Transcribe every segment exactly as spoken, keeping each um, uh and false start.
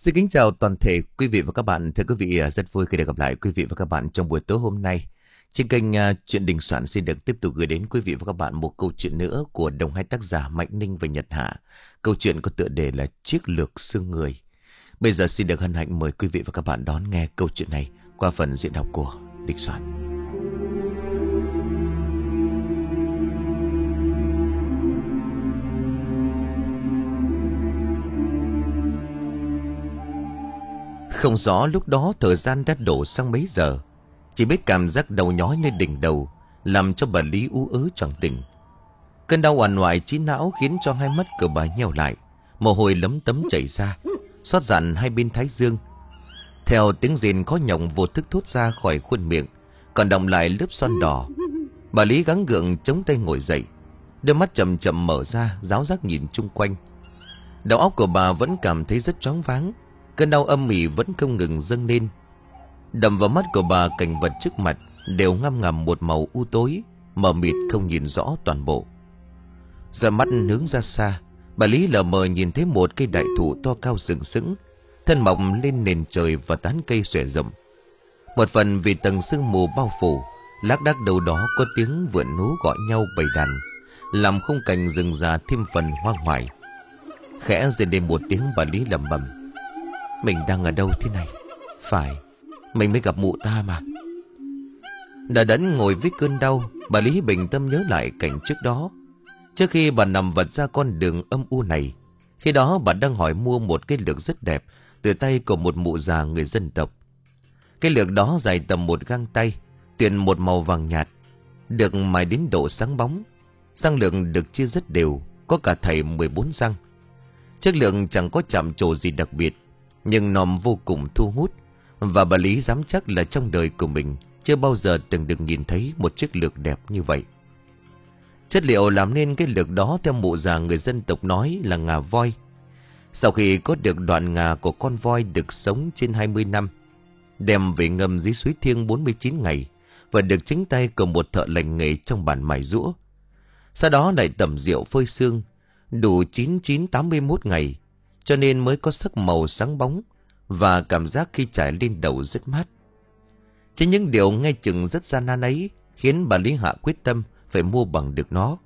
Xin kính chào toàn thể quý vị và các bạn. Thưa quý vị, rất vui khi được gặp lại quý vị và các bạn trong buổi tối hôm nay. Trên kênh uh, Chuyện Đình Soạn xin được tiếp tục gửi đến quý vị và các bạn một câu chuyện nữa của đồng hai tác giả Mạnh Ninh và Nhật Hạ. Câu chuyện có tựa đề là Chiếc Lược Xương Người. Bây giờ xin được hân hạnh mời quý vị và các bạn đón nghe câu chuyện này qua phần diễn đọc của Đình Soạn. Không rõ lúc đó thời gian đã đổ sang mấy giờ. Chỉ biết cảm giác đầu nhói lên đỉnh đầu làm cho bà Lý ú ớ choàng tỉnh. Cơn đau oằn oại trí não khiến cho hai mắt của bà nheo lại, mồ hôi lấm tấm chảy ra, xót dặn hai bên thái dương. Theo tiếng rên khó nhọc vô thức thốt ra khỏi khuôn miệng, còn đọng lại lớp son đỏ. Bà Lý gắng gượng chống tay ngồi dậy, đôi mắt chậm chậm mở ra, ráo rác nhìn chung quanh. Đầu óc của bà vẫn cảm thấy rất choáng váng. Cơn đau âm ỉ vẫn không ngừng dâng lên. Đầm vào mắt của bà, cảnh vật trước mặt đều ngăm ngầm một màu u tối, mờ mịt không nhìn rõ toàn bộ. Rồi mắt hướng ra xa, bà Lý lờ mờ nhìn thấy một cây đại thụ to cao sừng sững, thân mọc lên nền trời và tán cây xòe rộng. Một phần vì tầng sương mù bao phủ, lác đác đâu đó có tiếng vượn nú gọi nhau bầy đàn, làm khung cảnh rừng già thêm phần hoang hoài. Khẽ rên lên một tiếng, bà Lý lẩm bẩm: mình đang ở đâu thế này? Phải, mình mới gặp mụ ta mà. Đã đẫn ngồi với cơn đau, bà Lý bình tâm nhớ lại cảnh trước đó. Trước khi bà nằm vật ra con đường âm u này, khi đó bà đang hỏi mua một cái lược rất đẹp từ tay của một mụ già người dân tộc. Cái lược đó dài tầm một gang tay, tiền một màu vàng nhạt, được mài đến độ sáng bóng. Răng lược được chia rất đều, có cả thảy mười bốn răng. Chiếc lược chẳng có chạm trổ gì đặc biệt, nhưng nòm vô cùng thu hút. Và bà Lý dám chắc là trong đời của mình chưa bao giờ từng được nhìn thấy một chiếc lược đẹp như vậy. Chất liệu làm nên cái lược đó theo mụ già người dân tộc nói là ngà voi. Sau khi có được đoạn ngà của con voi được sống trên hai mươi năm, đem về ngâm dưới suối Thiêng bốn mươi chín ngày, và được chính tay của một thợ lành nghề trong bản mài rũa. Sau đó lại tẩm rượu phơi xương, đủ chín chín tám mươi mốt ngày, cho nên mới có sắc màu sáng bóng, và cảm giác khi trải lên đầu rất mát. Chính những điều ngay chừng rất gian nan ấy khiến bà Lý hạ quyết tâm phải mua bằng được nó.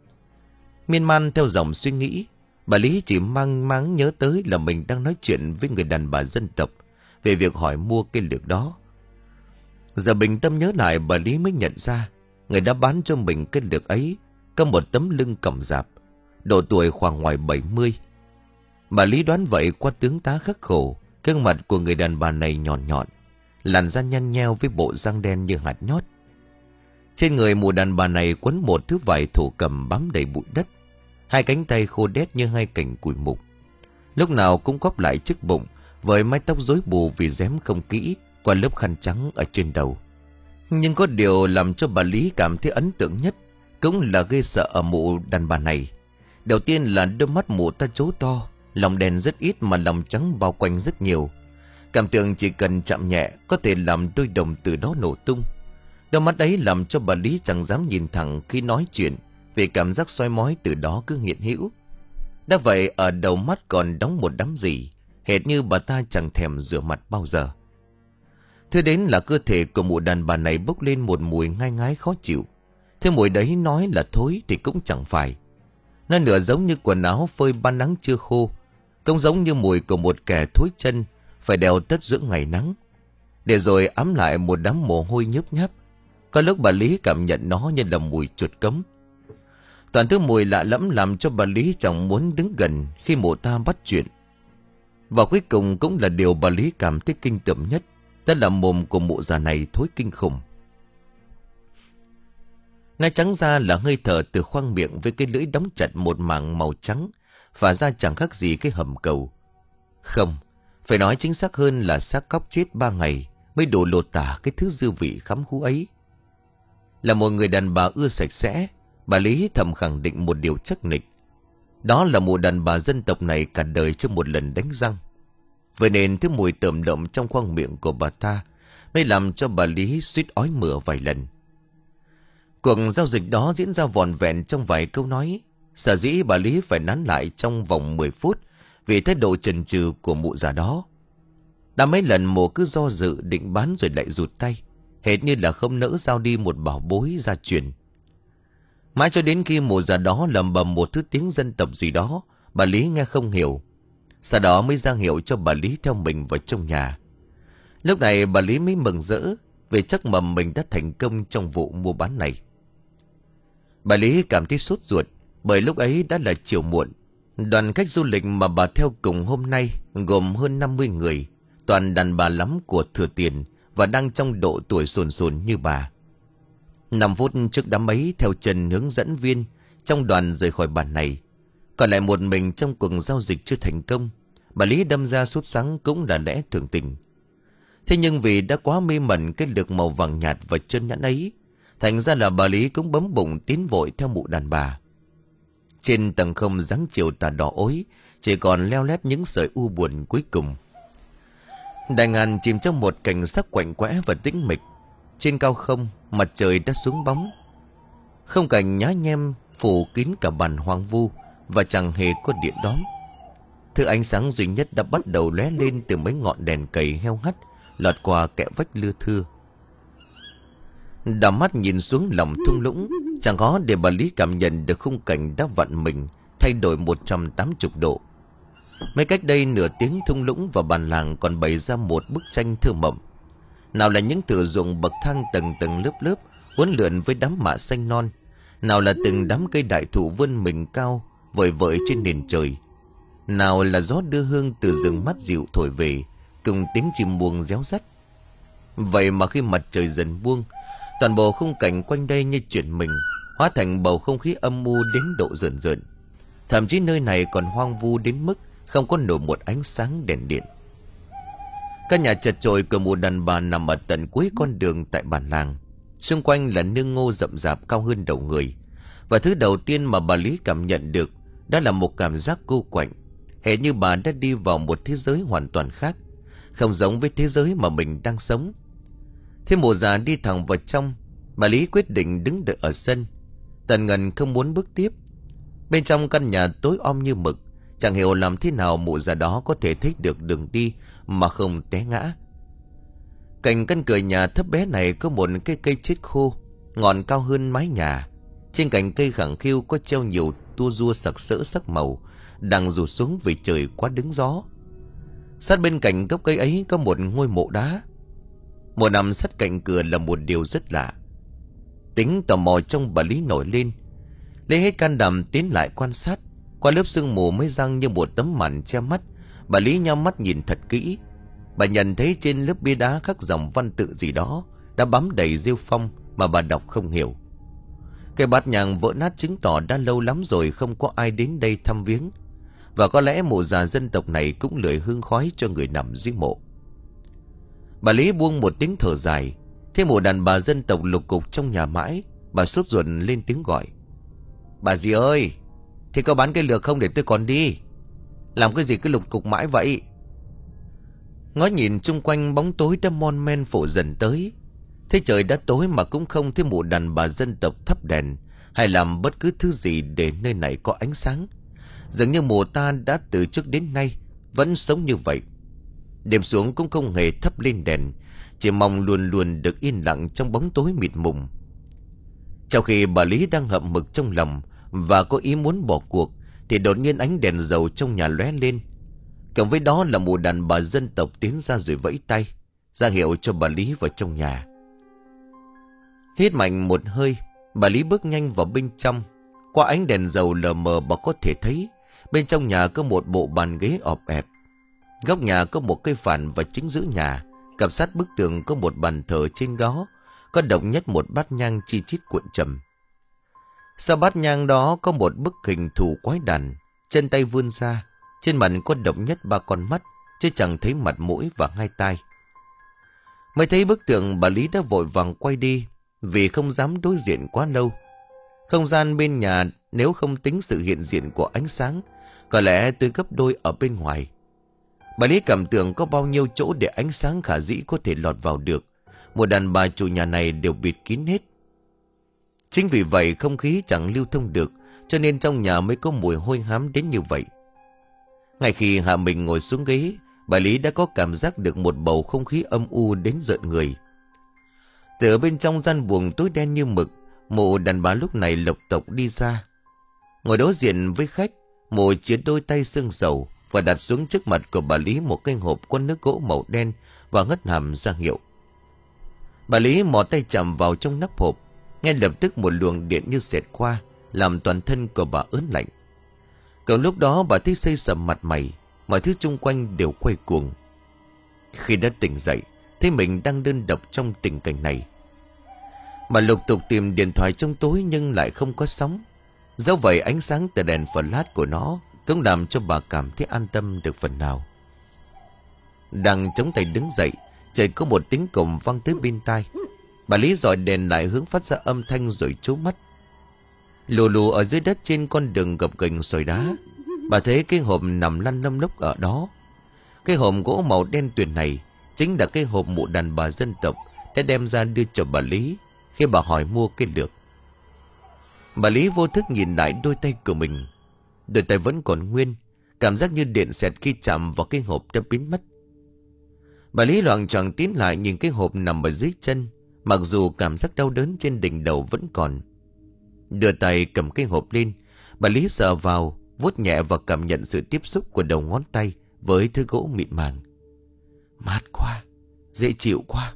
Miên man theo dòng suy nghĩ, bà Lý chỉ mang máng nhớ tới là mình đang nói chuyện với người đàn bà dân tộc về việc hỏi mua cây lược đó. Giờ bình tâm nhớ lại, bà Lý mới nhận ra người đã bán cho mình cây lược ấy có một tấm lưng còng rạp, độ tuổi khoảng ngoài bảy mươi. Bà Lý đoán vậy qua tướng tá khắc khổ. Gương mặt của người đàn bà này nhọn nhọn, làn da nhăn nheo với bộ răng đen như hạt nhót. Trên người mụ đàn bà này quấn một thứ vải thổ cẩm bám đầy bụi đất, hai cánh tay khô đét như hai cành củi mục. Lúc nào cũng cóp lại trước bụng, với mái tóc rối bù vì rém không kỹ qua lớp khăn trắng ở trên đầu. Nhưng có điều làm cho bà Lý cảm thấy ấn tượng nhất, cũng là ghê sợ ở mụ đàn bà này. Đầu tiên là đôi mắt mụ ta trố to, lòng đen rất ít mà lòng trắng bao quanh rất nhiều. Cảm tưởng chỉ cần chạm nhẹ có thể làm đôi đồng từ đó nổ tung. Đôi mắt ấy làm cho bà Lý chẳng dám nhìn thẳng khi nói chuyện, vì cảm giác soi mói từ đó cứ hiện hữu. Đã vậy ở đầu mắt còn đóng một đám gì, hệt như bà ta chẳng thèm rửa mặt bao giờ. Thứ đến là cơ thể của mụ đàn bà này bốc lên một mùi ngai ngái khó chịu. Thế mùi đấy nói là thối thì cũng chẳng phải. Nó nửa giống như quần áo phơi ban nắng chưa khô, cũng giống như mùi của một kẻ thối chân phải đeo tất giữa ngày nắng, để rồi ám lại một đám mồ hôi nhớp nháp. Có lúc bà Lý cảm nhận nó như là mùi chuột cống. Toàn thứ mùi lạ lẫm làm cho bà Lý chẳng muốn đứng gần khi mụ ta bắt chuyện. Và cuối cùng cũng là điều bà Lý cảm thấy kinh tởm nhất, đó là mồm của mụ già này thối kinh khủng. Nói trắng ra là hơi thở từ khoang miệng với cái lưỡi đóng chặt một mảng màu trắng, và ra chẳng khác gì cái hầm cầu. Không, phải nói chính xác hơn là xác cóc chết ba ngày mới đủ lột tả cái thứ dư vị khắm khú ấy. Là một người đàn bà ưa sạch sẽ, bà Lý thầm khẳng định một điều chắc nịch. Đó là mụ đàn bà dân tộc này cả đời chưa một lần đánh răng. Vậy nên thứ mùi tởm lợm trong khoang miệng của bà ta mới làm cho bà Lý suýt ói mửa vài lần. Cuộc giao dịch đó diễn ra vòn vẹn trong vài câu nói. Sở dĩ bà Lý phải nán lại trong vòng mười phút vì thái độ chần chừ của mụ già đó. Đã mấy lần mụ cứ do dự định bán rồi lại rụt tay, hệt như là không nỡ giao đi một bảo bối gia truyền. Mãi cho đến khi mụ già đó lầm bầm một thứ tiếng dân tộc gì đó, bà Lý nghe không hiểu. Sau đó mới ra hiệu cho bà Lý theo mình vào trong nhà. Lúc này bà Lý mới mừng rỡ, vì chắc mầm mình đã thành công trong vụ mua bán này. Bà Lý cảm thấy sốt ruột, bởi lúc ấy đã là chiều muộn. Đoàn khách du lịch mà bà theo cùng hôm nay gồm hơn năm mươi người, toàn đàn bà lắm của thừa tiền và đang trong độ tuổi sồn sồn như bà. Năm phút trước đám ấy, theo Trần hướng dẫn viên trong đoàn rời khỏi bàn này, còn lại một mình trong cuộc giao dịch chưa thành công, bà Lý đâm ra sốt sắng cũng là lẽ thường tình. Thế nhưng vì đã quá mê mẩn cái lược màu vàng nhạt và chân nhẵn ấy, thành ra là bà Lý cũng bấm bụng tiến vội theo mụ đàn bà. Trên tầng không dáng chiều tà đỏ ối, chỉ còn leo lét những sợi u buồn cuối cùng. Đại ngàn chìm trong một cảnh sắc quạnh quẽ và tĩnh mịch. Trên cao không, mặt trời đã xuống bóng. Không cảnh nhá nhem phủ kín cả bàn hoang vu, và chẳng hề có điện đóm. Thứ ánh sáng duy nhất đã bắt đầu lóe lên từ mấy ngọn đèn cầy heo hắt lọt qua kẽ vách lưa thưa. Đảo mắt nhìn xuống lòng thung lũng, chẳng có để bà Lý cảm nhận được khung cảnh đã vặn mình thay đổi một trăm tám mươi độ. Mấy cách đây nửa tiếng, thung lũng và bản làng còn bày ra một bức tranh thơ mộng. Nào là những thửa ruộng bậc thang tầng tầng lớp lớp uốn lượn với đám mạ xanh non, nào là từng đám cây đại thụ vươn mình cao vời vợi trên nền trời, nào là gió đưa hương từ rừng mát dịu thổi về cùng tiếng chim buông réo rắt. Vậy mà khi mặt trời dần buông, toàn bộ khung cảnh quanh đây như chuyển mình, hóa thành bầu không khí âm u đến độ rợn rợn. Thậm chí nơi này còn hoang vu đến mức không có nổi một ánh sáng đèn điện. Căn nhà chật chội của một đàn bà nằm ở tận cuối con đường tại bản làng. Xung quanh là nương ngô rậm rạp cao hơn đầu người. Và thứ đầu tiên mà bà Lý cảm nhận được đó là một cảm giác cô quạnh, hệt như bà đã đi vào một thế giới hoàn toàn khác, không giống với thế giới mà mình đang sống. Thế mụ già đi thẳng vào trong, bà Lý quyết định đứng đợi ở sân. Tần ngần không muốn bước tiếp. Bên trong căn nhà tối om như mực, chẳng hiểu làm thế nào mụ già đó có thể thấy được đường đi mà không té ngã. Cạnh căn cửa nhà thấp bé này có một cái cây chết khô, ngọn cao hơn mái nhà. Trên cành cây khẳng khiu có treo nhiều tua rua sặc sỡ sắc màu, đang rủ xuống vì trời quá đứng gió. Sát bên cạnh gốc cây ấy có một ngôi mộ đá. Mộ nằm sát cạnh cửa là một điều rất lạ. Tính tò mò trong bà Lý nổi lên, lấy hết can đảm tiến lại quan sát. Qua lớp sương mù mới răng như một tấm màn che mắt, bà Lý nhắm mắt nhìn thật kỹ. Bà nhận thấy trên lớp bia đá khắc dòng văn tự gì đó đã bám đầy rêu phong mà bà đọc không hiểu. Cái bát nhang vỡ nát chứng tỏ đã lâu lắm rồi không có ai đến đây thăm viếng, và có lẽ mộ già dân tộc này cũng lười hương khói cho người nằm dưới mộ. Bà Lý buông một tiếng thở dài. Thế mụ đàn bà dân tộc lục cục trong nhà mãi, bà sốt ruột lên tiếng gọi: "Bà dì ơi, thì có bán cái lược không để tôi còn đi? Làm cái gì cứ lục cục mãi vậy?" Ngó nhìn chung quanh, bóng tối đã mon men phủ dần tới. Thế trời đã tối mà cũng không thấy mụ đàn bà dân tộc thắp đèn hay làm bất cứ thứ gì để nơi này có ánh sáng. Dường như mụ ta đã từ trước đến nay vẫn sống như vậy. Đêm xuống cũng không hề thắp lên đèn, chỉ mong luôn luôn được yên lặng trong bóng tối mịt mùng. Trong khi bà Lý đang hậm hực trong lòng và có ý muốn bỏ cuộc, thì đột nhiên ánh đèn dầu trong nhà lóe lên. Cộng với đó là mụ đàn bà dân tộc tiến ra rồi vẫy tay ra hiệu cho bà Lý vào trong nhà. Hít mạnh một hơi, bà Lý bước nhanh vào bên trong. Qua ánh đèn dầu lờ mờ, bà có thể thấy bên trong nhà có một bộ bàn ghế ọp ẹp. Góc nhà có một cây phản và chính giữa nhà, cặp sát bức tường có một bàn thờ, trên đó có độc nhất một bát nhang chi chít cuộn trầm. Sau bát nhang đó có một bức hình thù quái đản, chân tay vươn ra, trên mặt có độc nhất ba con mắt, chứ chẳng thấy mặt mũi và hai tai. Mới thấy bức tượng, bà Lý đã vội vàng quay đi, vì không dám đối diện quá lâu. Không gian bên nhà, nếu không tính sự hiện diện của ánh sáng, có lẽ tới gấp đôi ở bên ngoài. Bà Lý cảm tưởng có bao nhiêu chỗ để ánh sáng khả dĩ có thể lọt vào được, một đàn bà chủ nhà này đều bịt kín hết. Chính vì vậy không khí chẳng lưu thông được, cho nên trong nhà mới có mùi hôi hám đến như vậy. Ngay khi hạ mình ngồi xuống ghế, bà Lý đã có cảm giác được một bầu không khí âm u đến rợn người. Từ bên trong gian buồng tối đen như mực, mụ đàn bà lúc này lộc cộc đi ra. Ngồi đối diện với khách, mụ chia đôi tay xương dầu và đặt xuống trước mặt của bà Lý một cái hộp có nước gỗ màu đen và hất hàm ra hiệu. Bà Lý mò tay chạm vào trong nắp hộp, ngay lập tức một luồng điện như xẹt qua, làm toàn thân của bà ớn lạnh. Còn lúc đó bà thấy xây sầm mặt mày, mọi thứ xung quanh đều quay cuồng. Khi đã tỉnh dậy, thấy mình đang đơn độc trong tình cảnh này. Bà lục tục tìm điện thoại trong tối nhưng lại không có sóng. Dẫu vậy ánh sáng từ đèn flash của nó cũng làm cho bà cảm thấy an tâm được phần nào. Đang chống tay đứng dậy, chợt có một tiếng còm vang tới bên tai. Bà Lý dọi đèn lại hướng phát ra âm thanh rồi trố mắt. Lù lù ở dưới đất trên con đường gập ghềnh sỏi đá, bà thấy cái hộp nằm lăn lăm lốc ở đó. Cái hộp gỗ màu đen tuyền này chính là cái hộp mụ đàn bà dân tộc đã đem ra đưa cho bà Lý khi bà hỏi mua cái lược. Bà Lý vô thức nhìn lại đôi tay của mình. Đôi tay vẫn còn nguyên, cảm giác như điện xẹt khi chạm vào cái hộp đã biến mất. Bà Lý loạng choạng tiến lại nhìn cái hộp nằm ở dưới chân, mặc dù cảm giác đau đớn trên đỉnh đầu vẫn còn. Đưa tay cầm cái hộp lên, bà Lý sờ vào, vuốt nhẹ và cảm nhận sự tiếp xúc của đầu ngón tay với thứ gỗ mịn màng. Mát quá, dễ chịu quá.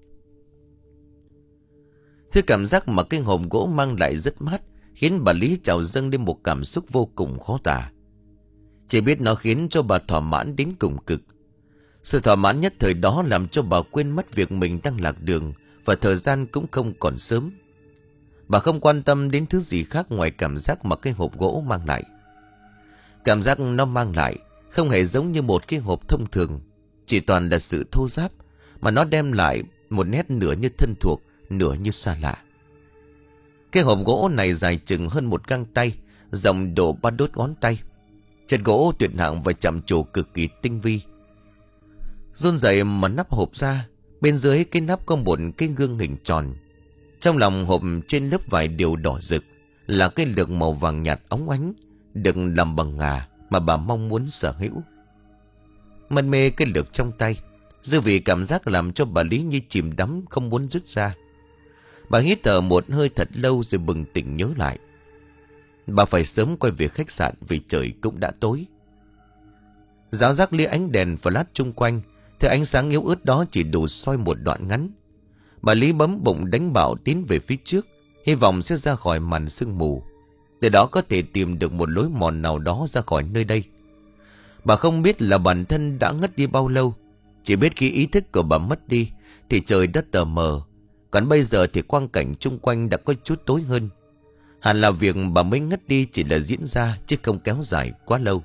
Thứ cảm giác mà cái hộp gỗ mang lại rất mát, khiến bà Lý trào dâng lên một cảm xúc vô cùng khó tả. Chỉ biết nó khiến cho bà thỏa mãn đến cùng cực. Sự thỏa mãn nhất thời đó làm cho bà quên mất việc mình đang lạc đường, và thời gian cũng không còn sớm. Bà không quan tâm đến thứ gì khác ngoài cảm giác mà cái hộp gỗ mang lại. Cảm giác nó mang lại không hề giống như một cái hộp thông thường, chỉ toàn là sự thô ráp, mà nó đem lại một nét nửa như thân thuộc, nửa như xa lạ. Cái hộp gỗ này dài chừng hơn một găng tay, rộng độ ba đốt ngón tay. Chất gỗ tuyệt hạng và chạm trổ cực kỳ tinh vi. Run rẩy mà nắp hộp ra, bên dưới cái nắp có một cái gương hình tròn. Trong lòng hộp trên lớp vải đều đỏ rực là cái lược màu vàng nhạt óng ánh, được làm bằng ngà mà bà mong muốn sở hữu. Mân mê cái lược trong tay, dư vị cảm giác làm cho bà Lý như chìm đắm không muốn rút ra. Bà hít thở một hơi thật lâu rồi bừng tỉnh nhớ lại. Bà phải sớm quay về khách sạn vì trời cũng đã tối. Ráo rác lia ánh đèn flash chung quanh, thứ ánh sáng yếu ớt đó chỉ đủ soi một đoạn ngắn. Bà Lý bấm bụng đánh bạo tiến về phía trước, hy vọng sẽ ra khỏi màn sương mù, từ đó có thể tìm được một lối mòn nào đó ra khỏi nơi đây. Bà không biết là bản thân đã ngất đi bao lâu, chỉ biết khi ý thức của bà mất đi thì trời đất tờ mờ, còn bây giờ thì quang cảnh chung quanh đã có chút tối hơn. Hẳn là việc bà mới ngất đi chỉ là diễn ra chứ không kéo dài quá lâu.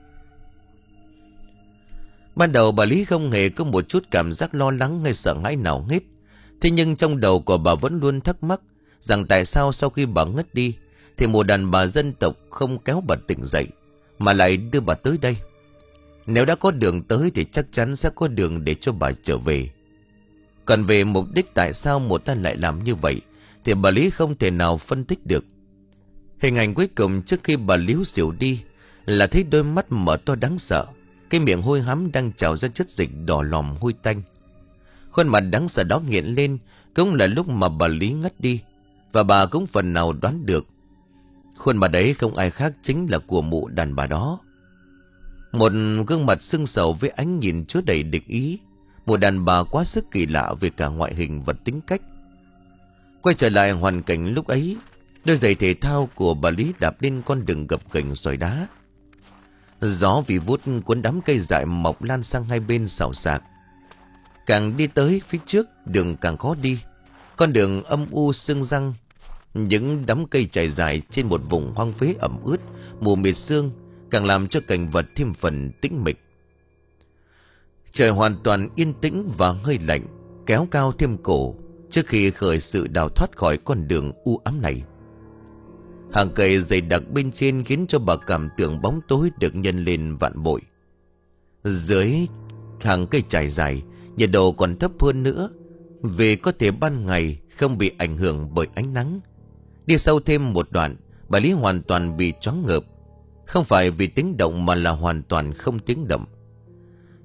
Ban đầu bà Lý không hề có một chút cảm giác lo lắng hay sợ hãi nào hết. Thế nhưng trong đầu của bà vẫn luôn thắc mắc rằng tại sao sau khi bà ngất đi thì một đàn bà dân tộc không kéo bà tỉnh dậy mà lại đưa bà tới đây. Nếu đã có đường tới thì chắc chắn sẽ có đường để cho bà trở về. Còn về mục đích tại sao một ta lại làm như vậy thì bà Lý không thể nào phân tích được. Hình ảnh cuối cùng trước khi bà Liếu xỉu đi là thấy đôi mắt mở to đáng sợ, cái miệng hôi hám đang trào ra chất dịch đỏ lòm hôi tanh. Khuôn mặt đáng sợ đó nghiện lên cũng là lúc mà bà Lý ngất đi, và bà cũng phần nào đoán được khuôn mặt ấy không ai khác chính là của mụ đàn bà đó. Một gương mặt sưng sầu với ánh nhìn chứa đầy địch ý, một đàn bà quá sức kỳ lạ về cả ngoại hình và tính cách. Quay trở lại hoàn cảnh lúc ấy, đôi giày thể thao của bà Lý đạp lên con đường gập ghềnh sỏi đá. Gió vì vút cuốn đám cây dại mọc lan sang hai bên xào xạc. Càng đi tới phía trước đường càng khó đi, con đường âm u sương răng. Những đám cây trải dài trên một vùng hoang phế ẩm ướt mù mịt sương càng làm cho cảnh vật thêm phần tĩnh mịch. Trời hoàn toàn yên tĩnh và hơi lạnh, kéo cao thêm cổ trước khi khởi sự đào thoát khỏi con đường u ám này. Hàng cây dày đặc bên trên khiến cho bà cảm tưởng bóng tối được nhân lên vạn bội. Dưới hàng cây trải dài, nhiệt độ còn thấp hơn nữa, vì có thể ban ngày không bị ảnh hưởng bởi ánh nắng. Đi sâu thêm một đoạn, bà Lý hoàn toàn bị choáng ngợp. Không phải vì tiếng động mà là hoàn toàn không tiếng động.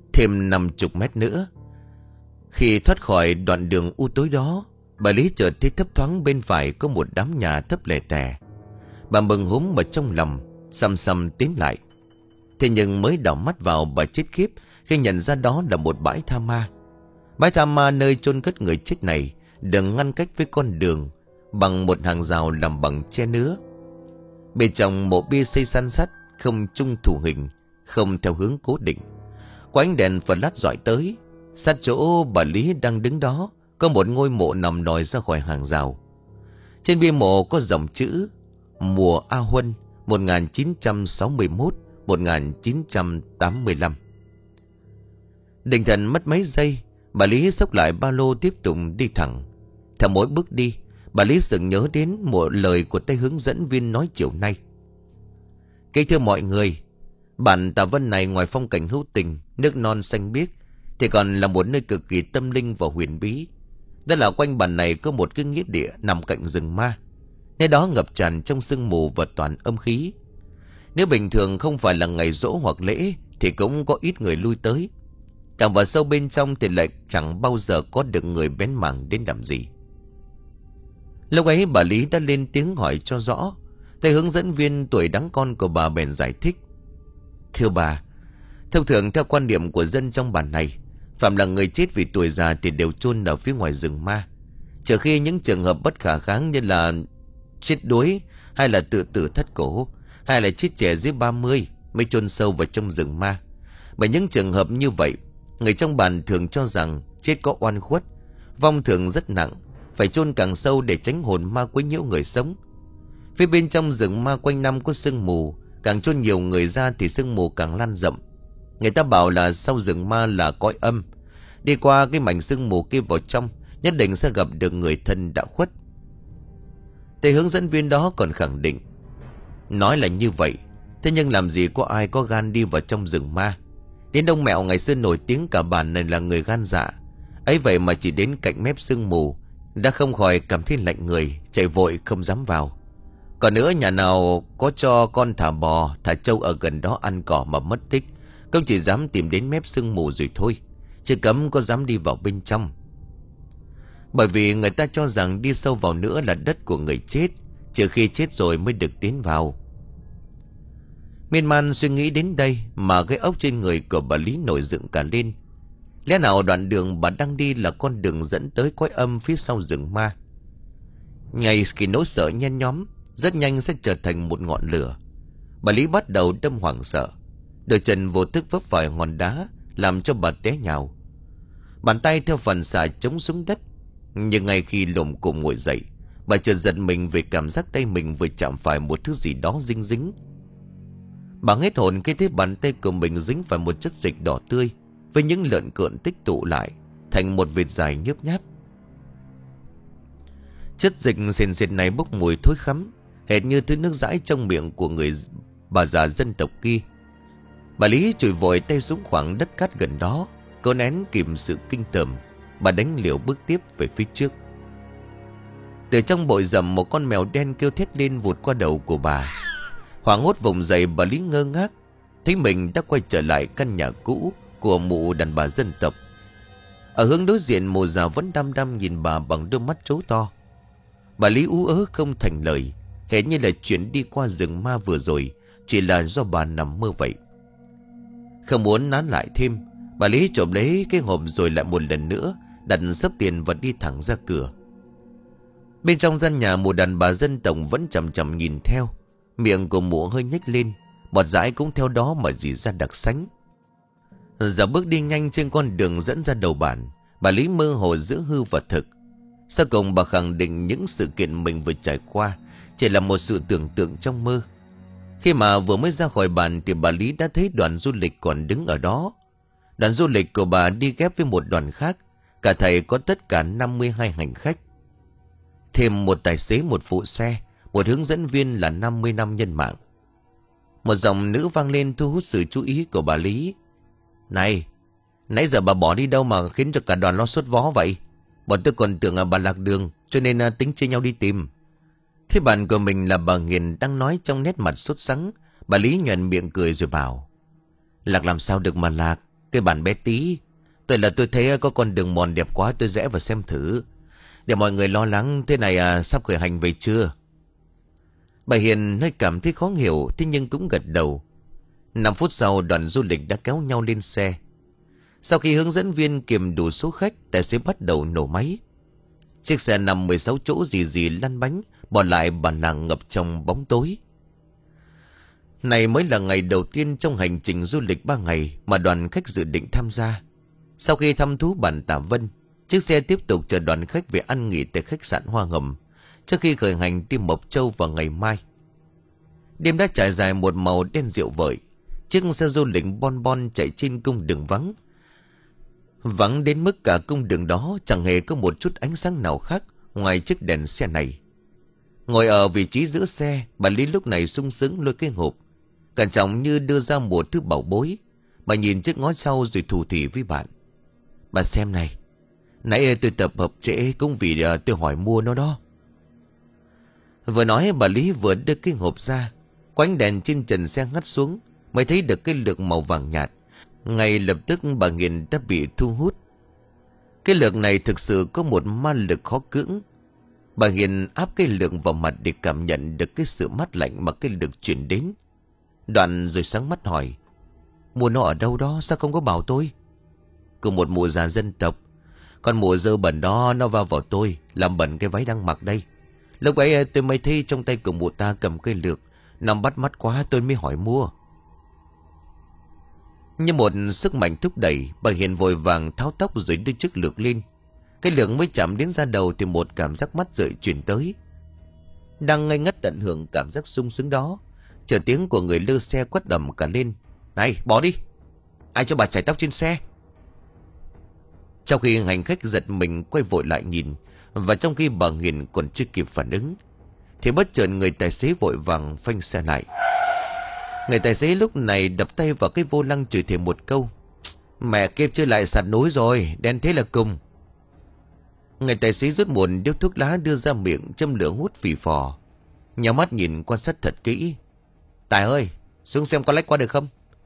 Thêm năm chục mét nữa. Khi thoát khỏi đoạn đường u tối đó, bà Lý chợt thấy thấp thoáng bên phải có một đám nhà thấp lẻ tẻ. Bà mừng húm ở trong lòng, xăm xăm tiến lại. Thế nhưng mới đảo mắt vào, bà chết khiếp khi nhận ra đó là một bãi tha ma. Bãi tha ma nơi chôn cất người chết này được ngăn cách với con đường bằng một hàng rào làm bằng tre nứa. Bên trong mộ bia xây san sát, không chung thủ hình, không theo hướng cố định. Có ánh đèn flash rọi tới. Sát chỗ bà Lý đang đứng đó có một ngôi mộ nằm lòi ra khỏi hàng rào. Trên bia mộ có dòng chữ Mùa A Huân một nghìn chín trăm sáu mươi mốt đến một nghìn chín trăm tám mươi lăm. Định thần mất mấy giây, bà Lý xốc lại ba lô tiếp tục đi thẳng. Theo mỗi bước đi, bà Lý sực nhớ đến một lời của tay hướng dẫn viên nói chiều nay. Kính thưa mọi người, bản Tà Vân này ngoài phong cảnh hữu tình, nước non xanh biếc, thì còn là một nơi cực kỳ tâm linh và huyền bí. Đó là quanh bản này có một cái nghĩa địa nằm cạnh rừng ma. Nơi đó ngập tràn trong sương mù và toàn âm khí. Nếu bình thường không phải là ngày giỗ hoặc lễ thì cũng có ít người lui tới. Càng vào sâu bên trong thì lại chẳng bao giờ có được người bén mảng đến làm gì. Lúc ấy bà Lý đã lên tiếng hỏi cho rõ. Thầy hướng dẫn viên tuổi đắng con của bà bèn giải thích. Thưa bà, thông thường theo quan điểm của dân trong bản này, phạm là người chết vì tuổi già thì đều chôn ở phía ngoài rừng ma, trừ khi những trường hợp bất khả kháng như là chết đuối, hay là tự tử thất cổ, hay là chết trẻ dưới ba mươi mới chôn sâu vào trong rừng ma. Bởi những trường hợp như vậy, người trong bản thường cho rằng chết có oan khuất, vong thường rất nặng, phải chôn càng sâu để tránh hồn ma quấy nhiễu người sống. Phía bên trong rừng ma quanh năm có sương mù, càng chôn nhiều người ra thì sương mù càng lan rộng. Người ta bảo là sau rừng ma là cõi âm. Đi qua cái mảnh sương mù kia vào trong, nhất định sẽ gặp được người thân đã khuất. Thầy hướng dẫn viên đó còn khẳng định. Nói là như vậy, thế nhưng làm gì có ai có gan đi vào trong rừng ma. Đến ông Mẹo ngày xưa nổi tiếng cả bản này là người gan dạ. Ấy vậy mà chỉ đến cạnh mép sương mù đã không khỏi cảm thấy lạnh người, chạy vội không dám vào. Còn nữa, nhà nào có cho con thả bò, thả trâu ở gần đó ăn cỏ mà mất tích, không chỉ dám tìm đến mép sương mù rồi thôi, chứ cấm có dám đi vào bên trong. Bởi vì người ta cho rằng đi sâu vào nữa là đất của người chết, trừ khi chết rồi mới được tiến vào. Miên man suy nghĩ đến đây mà cái ốc trên người của bà Lý nổi dựng cả lên. Lẽ nào đoạn đường bà đang đi là con đường dẫn tới cõi âm phía sau rừng ma? Ngay khi nỗi sợ nhen nhóm, rất nhanh sẽ trở thành một ngọn lửa. Bà Lý bắt đầu đâm hoảng sợ. Đôi chân vô thức vấp phải hòn đá, làm cho bà té nhào. Bàn tay theo phản xạ chống xuống đất. Nhưng ngay khi lồm cồm ngồi dậy, bà chợt giật mình vì cảm giác tay mình vừa chạm phải một thứ gì đó dính dính. Bà hết hồn khi thấy bàn tay của mình dính phải một chất dịch đỏ tươi, với những lợn cợn tích tụ lại thành một vệt dài nhớp nháp. Chất dịch sền sệt này bốc mùi thối khắm, hệt như thứ nước dãi trong miệng của người bà già dân tộc kia. Bà Lý chùi vội tay xuống khoảng đất cát gần đó, cố nén kìm sự kinh tởm. Bà đánh liều bước tiếp về phía trước. Từ trong bụi rậm, một con mèo đen kêu thét lên vụt qua đầu của bà. Hoảng hốt vùng dậy, bà Lý ngơ ngác, thấy mình đã quay trở lại căn nhà cũ của mụ đàn bà dân tộc. Ở hướng đối diện, mụ già vẫn đăm đăm nhìn bà bằng đôi mắt trố to. Bà Lý ú ớ không thành lời, hệt như là chuyện đi qua rừng ma vừa rồi chỉ là do bà nằm mơ vậy. Không muốn nán lại thêm, bà Lý trộm lấy cái hộp rồi lại một lần nữa đặt xấp tiền và đi thẳng ra cửa. Bên trong gian nhà, mụ đàn bà dân tộc vẫn chằm chằm nhìn theo. Miệng của mụ hơi nhếch lên, bọt dãi cũng theo đó mà rỉ ra đặc sánh. Giờ bước đi nhanh trên con đường dẫn ra đầu bản, bà Lý mơ hồ giữa hư và thực. Sau cùng bà khẳng định những sự kiện mình vừa trải qua chỉ là một sự tưởng tượng trong mơ. Khi mà vừa mới ra khỏi bản thì bà Lý đã thấy đoàn du lịch còn đứng ở đó. Đoàn du lịch của bà đi ghép với một đoàn khác. Cả thầy có tất cả năm mươi hai hành khách, thêm một tài xế, một phụ xe, một hướng dẫn viên là năm mươi năm nhân mạng. Một giọng nữ vang lên thu hút sự chú ý của bà Lý. Này, nãy giờ bà bỏ đi đâu mà khiến cho cả đoàn lo sốt vó vậy? Bọn tôi còn tưởng là bà lạc đường, cho nên tính chia nhau đi tìm. Thế bạn của mình là bà Nghiền đang nói trong nét mặt sốt sắng. Bà Lý nhoẻn miệng cười rồi bảo. Lạc làm sao được mà lạc, Cái bản bé tí. Tôi là tôi thấy có con đường mòn đẹp quá, tôi rẽ vào xem thử. Để mọi người lo lắng thế này à, sắp khởi hành về chưa? Bà Hiền hơi cảm thấy khó hiểu, thế nhưng cũng gật đầu. Năm phút sau đoàn du lịch đã kéo nhau lên xe. Sau khi hướng dẫn viên kiểm đủ số khách, tài xế bắt đầu nổ máy. Chiếc xe nằm mười sáu chỗ rì rì lăn bánh, bỏ lại bản làng ngập trong bóng tối. Này mới là ngày đầu tiên trong hành trình du lịch ba ngày mà đoàn khách dự định tham gia. Sau khi thăm thú bản Tả Vân, chiếc xe tiếp tục chở đoàn khách về ăn nghỉ tại khách sạn Hoa Hồng trước khi khởi hành đi Mộc Châu vào ngày mai. Đêm đã trải dài một màu đen rượu vợi. Chiếc xe du lịch bon bon chạy trên cung đường vắng. Vắng đến mức cả cung đường đó chẳng hề có một chút ánh sáng nào khác ngoài chiếc đèn xe này. Ngồi ở vị trí giữa xe, bà Lý lúc này sung sướng lôi cái hộp, cẩn trọng như đưa ra một thứ bảo bối. Bà nhìn chiếc ngó sau rồi thủ thỉ với bạn. Bà xem này, nãy tôi tập hợp trễ cũng vì tôi hỏi mua nó đó. Vừa nói bà Lý vừa đưa cái hộp ra. Quánh đèn trên trần xe ngắt xuống, mới thấy được cái lược màu vàng nhạt. Ngay lập tức bà Hiền đã bị thu hút. Cái lược này thực sự có một ma lực khó cưỡng. Bà Hiền áp cái lược vào mặt để cảm nhận được cái sự mát lạnh mà cái lược chuyển đến. Đoạn rồi sáng mắt hỏi, mua nó ở đâu đó, sao không có bảo tôi? Cùng một mụ già dân tộc. Còn mụ dơ bẩn đó nó vào vào tôi, làm bẩn cái váy đang mặc đây. Lúc ấy tôi mới thấy trong tay của mụ ta cầm cây lược, nằm bắt mắt quá tôi mới hỏi mua. Như một sức mạnh thúc đẩy, bà Hiền vội vàng tháo tóc rồi đưa chiếc lược lên. Cái lược mới chạm đến da đầu thì một cảm giác mắt rượi truyền tới. Đang ngây ngất tận hưởng cảm giác sung sướng đó, chờ tiếng của người lơ xe quát đầm cả lên. Này bỏ đi, ai cho bà chải tóc trên xe? Trong khi hành khách giật mình quay vội lại nhìn, và trong khi bà Hiền còn chưa kịp phản ứng, thì bất chợt người tài xế vội vàng phanh xe lại. Người tài xế lúc này đập tay vào cái vô lăng chửi thề một câu. Mẹ kiếp chưa lại sạt núi rồi, đen thế là cùng. Người tài xế rút một điếu thuốc lá đưa ra miệng châm lửa hút phì phò, nhắm mắt nhìn quan sát thật kỹ. Tài ơi, xuống xem có lách qua được không?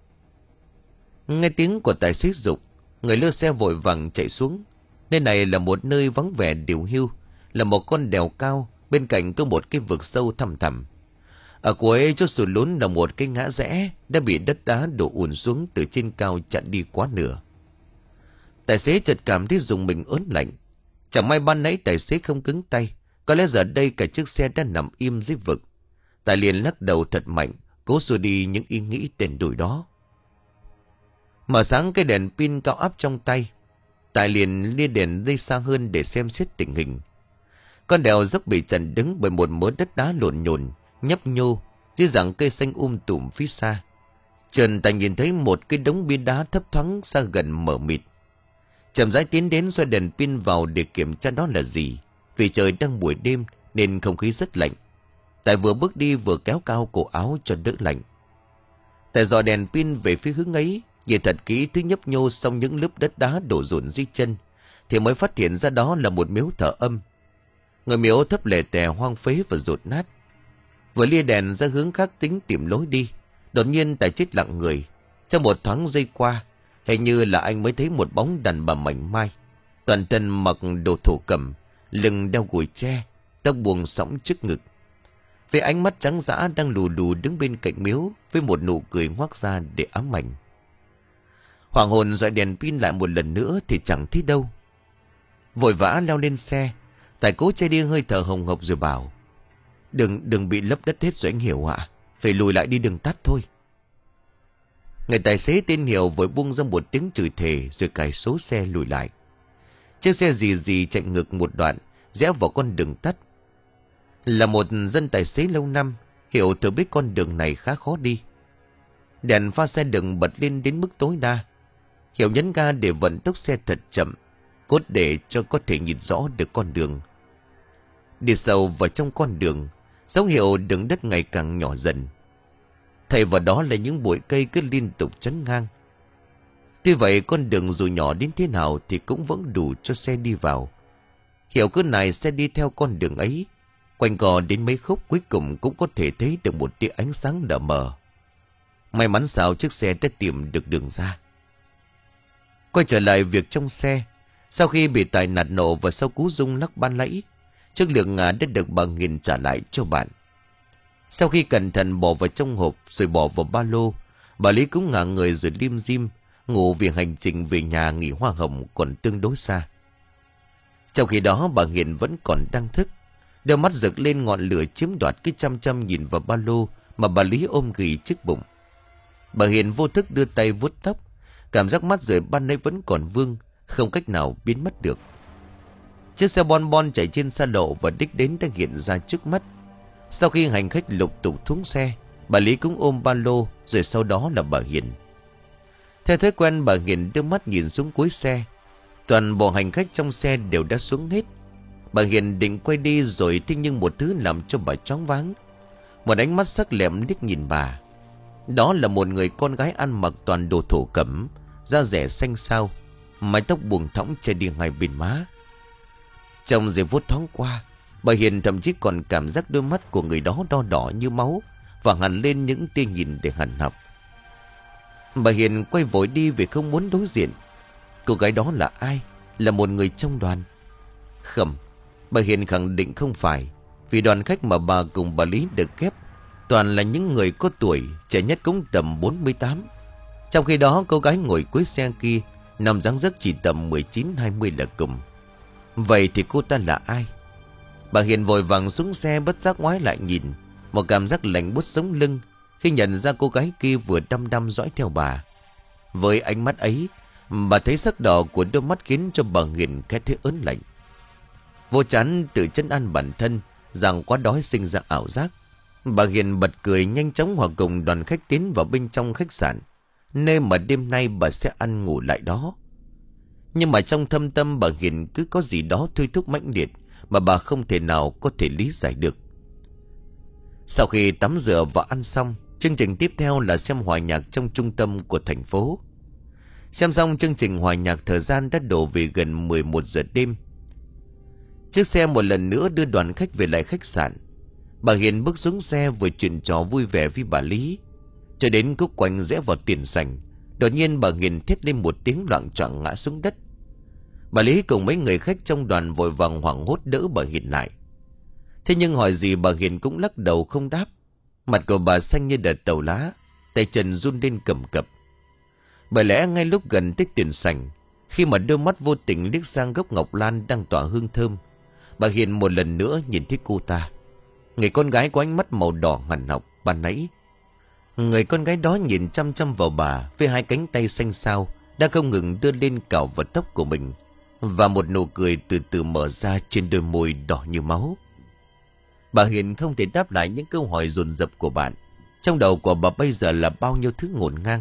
Nghe tiếng của tài xế dục, người lơ xe vội vàng chạy xuống. Nơi này là một nơi vắng vẻ điều hưu, là một con đèo cao, bên cạnh có một cái vực sâu thẳm thẳm. Ở cuối chỗ sụt lún là một cái ngã rẽ đã bị đất đá đổ ùn xuống từ trên cao chặn đi quá nửa. Tài xế chợt cảm thấy dùng mình ớn lạnh. Chẳng may ban nãy tài xế không cứng tay, có lẽ giờ đây cả chiếc xe đã nằm im dưới vực. Tài liền lắc đầu thật mạnh, cố xua đi những ý nghĩ đen đủi đó. Mở sáng cái đèn pin cao áp trong tay, Tài liền lia đèn đi xa hơn để xem xét tình hình. Con đèo dốc bị chặn đứng bởi một mớ đất đá lộn nhồn, nhấp nhô dưới dạng cây xanh um tùm phía xa. Trần Tài nhìn thấy một cái đống bia đá thấp thoáng xa gần mờ mịt. Chậm rãi tiến đến xoay đèn pin vào để kiểm tra đó là gì. Vì trời đang buổi đêm nên không khí rất lạnh. Tài vừa bước đi vừa kéo cao cổ áo cho đỡ lạnh. Tài dò đèn pin về phía hướng ấy, nhìn thật kỹ thứ nhấp nhô xong những lớp đất đá đổ dồn dưới chân, thì mới phát hiện ra đó là một miếu thờ âm. Ngôi miếu thấp lẻ tè hoang phế và rột nát. Vừa lia đèn ra hướng khác tính tìm lối đi, đột nhiên Tài chết lặng người. Trong một thoáng giây qua, hình như là anh mới thấy một bóng đàn bà mảnh mai, toàn thân mặc đồ thổ cẩm, lưng đeo gùi tre, tóc buông sõng trước ngực. Với ánh mắt trắng dã đang lù lù đứng bên cạnh miếu với một nụ cười ngoác ra để ám ảnh. Hoàng hồn dọi đèn pin lại một lần nữa thì chẳng thấy đâu. Vội vã leo lên xe, Tài cố che đi hơi thở hồng hộc rồi bảo: Đừng, đừng bị lấp đất hết rồi anh Hiểu ạ. Phải lùi lại đi đường tắt thôi. Người tài xế tên Hiểu vội buông ra một tiếng chửi thề rồi cài số xe lùi lại. Chiếc xe dì dì chạy ngược một đoạn, rẽ vào con đường tắt. Là một dân tài xế lâu năm, Hiểu thừa biết con đường này khá khó đi. Đèn pha xe đừng bật lên đến mức tối đa. Hiểu nhấn ga để vận tốc xe thật chậm, cốt để cho có thể nhìn rõ được con đường. Đi sâu vào trong con đường, dấu hiệu đường đất ngày càng nhỏ dần. Thay vào đó là những bụi cây cứ liên tục chắn ngang. Tuy vậy con đường dù nhỏ đến thế nào thì cũng vẫn đủ cho xe đi vào. Hiểu cứ này xe đi theo con đường ấy, quanh co đến mấy khúc cuối cùng cũng có thể thấy được một tia ánh sáng đờ mờ. May mắn sao chiếc xe đã tìm được đường ra. Quay trở lại việc trong xe. Sau khi bị Tài nạt nộ và sau cú rung lắc ban nãy, chiếc lượng ngà đã được bà Nghiền trả lại cho bạn. Sau khi cẩn thận bỏ vào trong hộp rồi bỏ vào ba lô, bà Lý cũng ngả người rồi lim dim ngủ vì hành trình về nhà nghỉ hoa hồng còn tương đối xa. Trong khi đó bà Hiền vẫn còn đang thức, đôi mắt rực lên ngọn lửa chiếm đoạt, cái chăm chăm nhìn vào ba lô mà bà Lý ôm ghì trước bụng. Bà Hiền vô thức đưa tay vuốt tóc, cảm giác mắt rời ban nãy vẫn còn vương, không cách nào biến mất được. Chiếc xe bon bon chạy trên xa lộ và đích đến đã hiện ra trước mắt. Sau khi hành khách lục tục xuống xe, bà Lý cũng ôm ba lô, rồi sau đó là bà Hiền. Theo thói quen, bà Hiền đưa mắt nhìn xuống cuối xe. Toàn bộ hành khách trong xe đều đã xuống hết. Bà Hiền định quay đi rồi, thế nhưng một thứ làm cho bà choáng váng. Một ánh mắt sắc lẹm liếc nhìn bà. Đó là một người con gái ăn mặc toàn đồ thổ cẩm, da rẻ xanh xao, mái tóc buông thõng che đi hai bên má. Trong giây phút thoáng qua, bà Hiền thậm chí còn cảm giác đôi mắt của người đó đo đỏ như máu và hằn lên những tia nhìn để hằn học. Bà Hiền quay vội đi vì không muốn đối diện. Cô gái đó là ai? Là một người trong đoàn? Không, bà Hiền khẳng định không phải, vì đoàn khách mà bà cùng bà Lý được ghép toàn là những người có tuổi, trẻ nhất cũng tầm bốn mươi tám. Trong khi đó cô gái ngồi cuối xe kia nằm dáng dấp chỉ tầm mười chín hai mươi là cùng. Vậy thì cô ta là ai? Bà Hiền vội vàng xuống xe, bất giác ngoái lại nhìn. Một cảm giác lạnh buốt sống lưng khi nhận ra cô gái kia vừa đăm đăm dõi theo bà. Với ánh mắt ấy, bà thấy sắc đỏ của đôi mắt khiến cho bà Hiền khẽ thấy ớn lạnh. Vô chán tự trấn an bản thân rằng quá đói sinh ra ảo giác, bà Hiền bật cười nhanh chóng hòa cùng đoàn khách tiến vào bên trong khách sạn, nơi mà đêm nay bà sẽ ăn ngủ lại đó. Nhưng mà trong thâm tâm bà Hiền cứ có gì đó thôi thúc mãnh liệt mà bà không thể nào có thể lý giải được. Sau khi tắm rửa và ăn xong, chương trình tiếp theo là xem hòa nhạc trong trung tâm của thành phố. Xem xong chương trình hòa nhạc, thời gian đã đổ về gần mười một giờ đêm. Chiếc xe một lần nữa đưa đoàn khách về lại khách sạn. Bà Hiền bước xuống xe vừa chuyện trò vui vẻ với bà Lý, cho đến khúc quanh rẽ vào tiền sảnh. Đột nhiên bà Hiền thét lên một tiếng, loạng choạng ngã xuống đất. Bà Lý cùng mấy người khách trong đoàn vội vàng hoảng hốt đỡ bà Hiền lại. Thế nhưng hỏi gì bà Hiền cũng lắc đầu không đáp. Mặt của bà xanh như đợt tàu lá, tay chân run lên cầm cập. Bởi lẽ ngay lúc gần tới tiền sảnh, khi mà đôi mắt vô tình liếc sang gốc ngọc lan đang tỏa hương thơm, bà Hiền một lần nữa nhìn thấy cô ta, người con gái có ánh mắt màu đỏ hằn học ban nãy. Người con gái đó nhìn chăm chăm vào bà với hai cánh tay xanh xao đã không ngừng đưa lên cào vào tóc của mình, và một nụ cười từ từ mở ra trên đôi môi đỏ như máu. Bà Hiền không thể đáp lại những câu hỏi dồn dập của bạn. Trong đầu của bà bây giờ là bao nhiêu thứ ngổn ngang.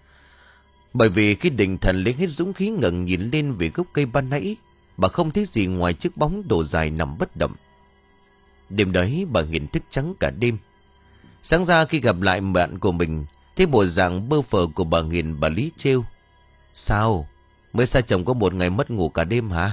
Bởi vì khi định thần lấy hết dũng khí ngẩng nhìn lên về gốc cây ban nãy, bà không thấy gì ngoài chiếc bóng đồ dài nằm bất động. Đêm đấy bà Hiền thức trắng cả đêm. Sáng ra khi gặp lại bạn của mình, thấy bộ dạng bơ phờ của bà Hiền, bà Lý trêu: "Sao? Mới xa chồng có một ngày mất ngủ cả đêm hả?"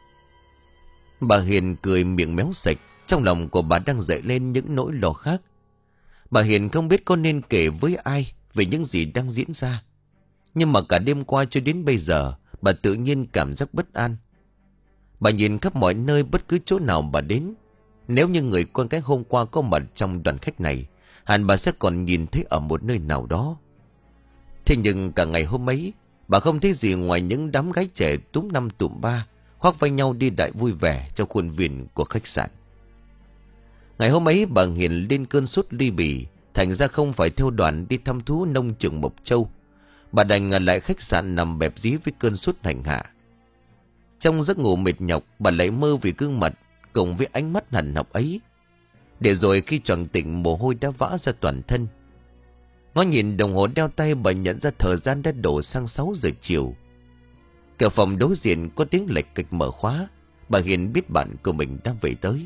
Bà Hiền cười miệng méo sạch. Trong lòng của bà đang dậy lên những nỗi lo khác. Bà Hiền không biết có nên kể với ai về những gì đang diễn ra. Nhưng mà cả đêm qua cho đến bây giờ, bà tự nhiên cảm giác bất an. Bà nhìn khắp mọi nơi, bất cứ chỗ nào bà đến. Nếu như người con gái hôm qua có mặt trong đoàn khách này, hẳn bà sẽ còn nhìn thấy ở một nơi nào đó. Thế nhưng cả ngày hôm ấy, bà không thấy gì ngoài những đám gái trẻ túm năm tụm ba, khoác vai nhau đi đại vui vẻ trong khuôn viên của khách sạn. Ngày hôm ấy bà Hiền lên cơn sốt ly bì, thành ra không phải theo đoàn đi thăm thú nông trường Mộc Châu. Bà đành ở lại khách sạn nằm bẹp dí với cơn sốt hành hạ. Trong giấc ngủ mệt nhọc, bà lại mơ về gương mặt cùng với ánh mắt hằn học ấy. Để rồi khi choàng tỉnh, mồ hôi đã vã ra toàn thân. Ngó nhìn đồng hồ đeo tay, bà nhận ra thời gian đã đổ sang sáu giờ chiều. Cửa phòng đối diện có tiếng lệch cạch mở khóa. Bà Hiền biết bạn của mình đang về tới.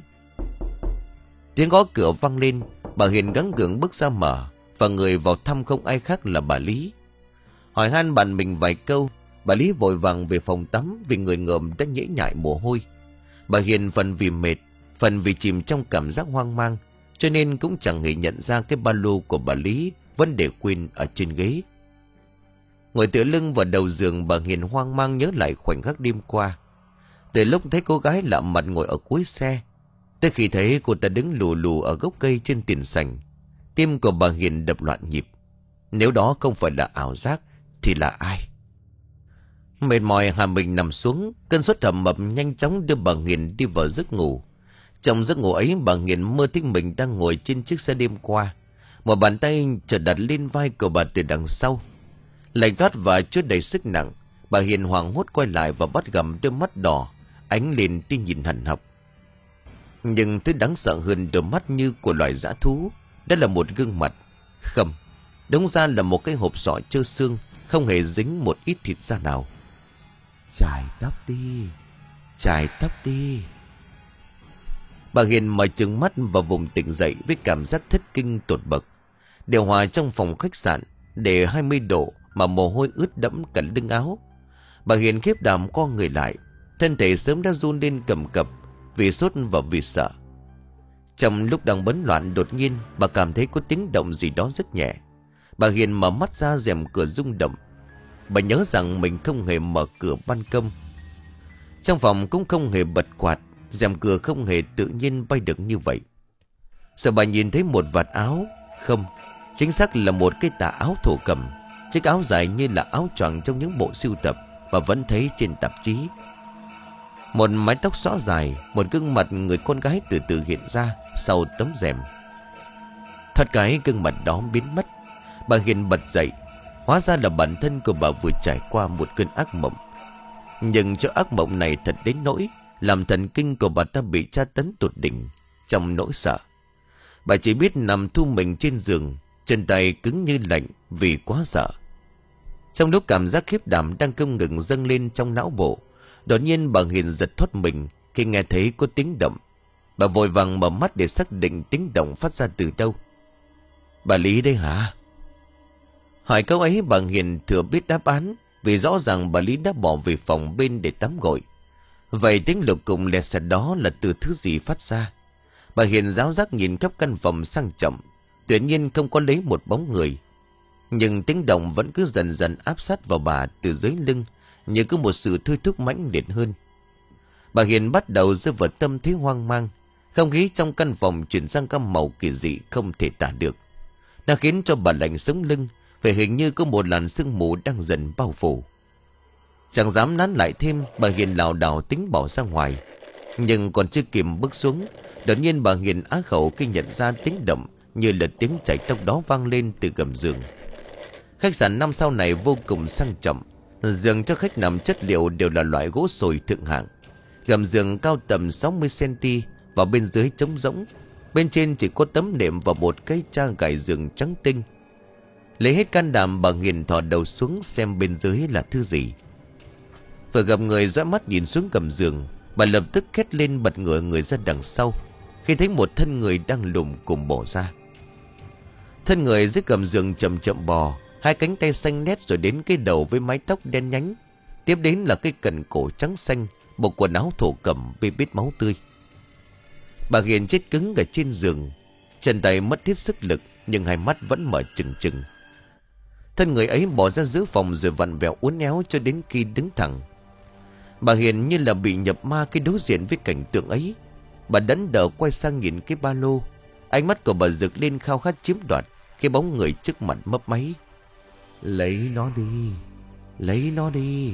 Tiếng gõ cửa vang lên. Bà Hiền gắng gượng bước ra mở, và người vào thăm không ai khác là bà Lý. Hỏi han bạn mình vài câu, bà Lý vội vàng về phòng tắm vì người ngợm đã nhễ nhại mồ hôi. Bà Hiền phần vì mệt, phần vì chìm trong cảm giác hoang mang, cho nên cũng chẳng hề nhận ra cái ba lô của bà Lý vẫn để quên ở trên ghế. Ngồi tựa lưng vào đầu giường, bà Hiền hoang mang nhớ lại khoảnh khắc đêm qua. Từ lúc thấy cô gái lạ mặt ngồi ở cuối xe, tới khi thấy cô ta đứng lù lù ở gốc cây trên tiền sảnh, tim của bà Hiền đập loạn nhịp. Nếu đó không phải là ảo giác thì là ai? Mệt mỏi Hà mình nằm xuống. Cơn sốt thầm mập nhanh chóng đưa bà Hiền đi vào giấc ngủ. Trong giấc ngủ ấy, bà Hiền mơ thấy mình đang ngồi trên chiếc xe đêm qua. Một bàn tay chợt đặt lên vai của bà từ đằng sau, lạnh toát và chứa đầy sức nặng. Bà Hiền hoảng hốt quay lại và bắt gặp đôi mắt đỏ ánh lên tia nhìn hằn học. Nhưng thứ đáng sợ hơn đôi mắt như của loài dã thú, đó là một gương mặt. Không, đúng ra là một cái hộp sọ trơ xương, không hề dính một ít thịt da nào. Chải tóc đi, chải tóc đi. Bà Hiền mở trừng mắt và vùng tỉnh dậy với cảm giác thất kinh tột bậc. Điều hòa trong phòng khách sạn để hai mươi độ mà mồ hôi ướt đẫm cả lưng áo. Bà Hiền khiếp đảm co người lại, thân thể sớm đã run lên cầm cập vì sốt và vì sợ. Trong lúc đang bấn loạn, đột nhiên bà cảm thấy có tiếng động gì đó rất nhẹ. Bà Hiền mở mắt ra, rèm cửa rung động. Bà nhớ rằng mình không hề mở cửa ban công, trong phòng cũng không hề bật quạt, rèm cửa không hề tự nhiên bay được như vậy. Rồi bà nhìn thấy một vạt áo. Không, chính xác là một cái tà áo thổ cẩm. Chiếc áo dài như là áo choàng trong những bộ sưu tập và vẫn thấy trên tạp chí. Một mái tóc xõa dài, một gương mặt người con gái từ từ hiện ra sau tấm rèm. Thoát cái gương mặt đó biến mất, bà Hiền bật dậy. Hóa ra là bản thân của bà vừa trải qua một cơn ác mộng. Nhưng cho ác mộng này thật đến nỗi làm thần kinh của bà ta bị tra tấn tột đỉnh. Trong nỗi sợ, bà chỉ biết nằm thu mình trên giường, chân tay cứng như lạnh vì quá sợ. Trong lúc cảm giác khiếp đảm đang không ngừng dâng lên trong não bộ, đột nhiên bà Hiền giật thoát mình khi nghe thấy có tiếng động. Bà vội vàng mở mắt để xác định tiếng động phát ra từ đâu. Bà Lý đây hả? Hỏi câu ấy bà Hiền thừa biết đáp án, vì rõ ràng bà Lý đã bỏ về phòng bên để tắm gội. Vậy tiếng lục cùng lẹt xẹt đó là từ thứ gì phát ra? Bà Hiền ráo rác nhìn khắp căn phòng sang trọng, tuyệt nhiên không có lấy một bóng người. Nhưng tiếng động vẫn cứ dần dần áp sát vào bà từ dưới lưng, như có một sự thôi thúc mãnh liệt hơn. Bà Hiền bắt đầu rơi vào tâm thế hoang mang. Không khí trong căn phòng chuyển sang các màu kỳ dị không thể tả được. Nó khiến cho bà lạnh sống lưng, phải hình như có một làn sương mù đang dần bao phủ. Chẳng dám nán lại thêm, bà Hiền lảo đảo tính bỏ ra ngoài. Nhưng còn chưa kịp bước xuống, đột nhiên bà Hiền á khẩu khi nhận ra tiếng động như là tiếng chảy tóc đó vang lên từ gầm giường. Khách sạn năm sao này vô cùng sang trọng. Giường cho khách nằm chất liệu đều là loại gỗ sồi thượng hạng. Gầm giường cao tầm sáu mươi xăng-ti-mét và bên dưới trống rỗng. Bên trên chỉ có tấm nệm và một cái cha gài giường trắng tinh. Lấy hết can đảm, bà Hiền thò đầu xuống xem bên dưới là thứ gì. Vừa gặp người dõi mắt nhìn xuống gầm giường, bà lập tức hét lên bật ngửa người ra đằng sau khi thấy một thân người đang lùm cùm bò ra. Thân người dưới gầm giường chậm chậm bò, hai cánh tay xanh nét rồi đến cái đầu với mái tóc đen nhánh. Tiếp đến là cái cẩn cổ trắng xanh, bộ quần áo thổ cẩm bê bết máu tươi. Bà Hiền chết cứng ở trên giường, chân tay mất hết sức lực nhưng hai mắt vẫn mở trừng trừng. Thân người ấy bỏ ra giữa phòng rồi vặn vẹo uốn éo cho đến khi đứng thẳng. Bà Hiền như là bị nhập ma khi đối diện với cảnh tượng ấy. Bà đẫn đờ quay sang nhìn cái ba lô. Ánh mắt của bà rực lên khao khát chiếm đoạt cái bóng người trước mặt mấp máy. Lấy nó đi, lấy nó đi.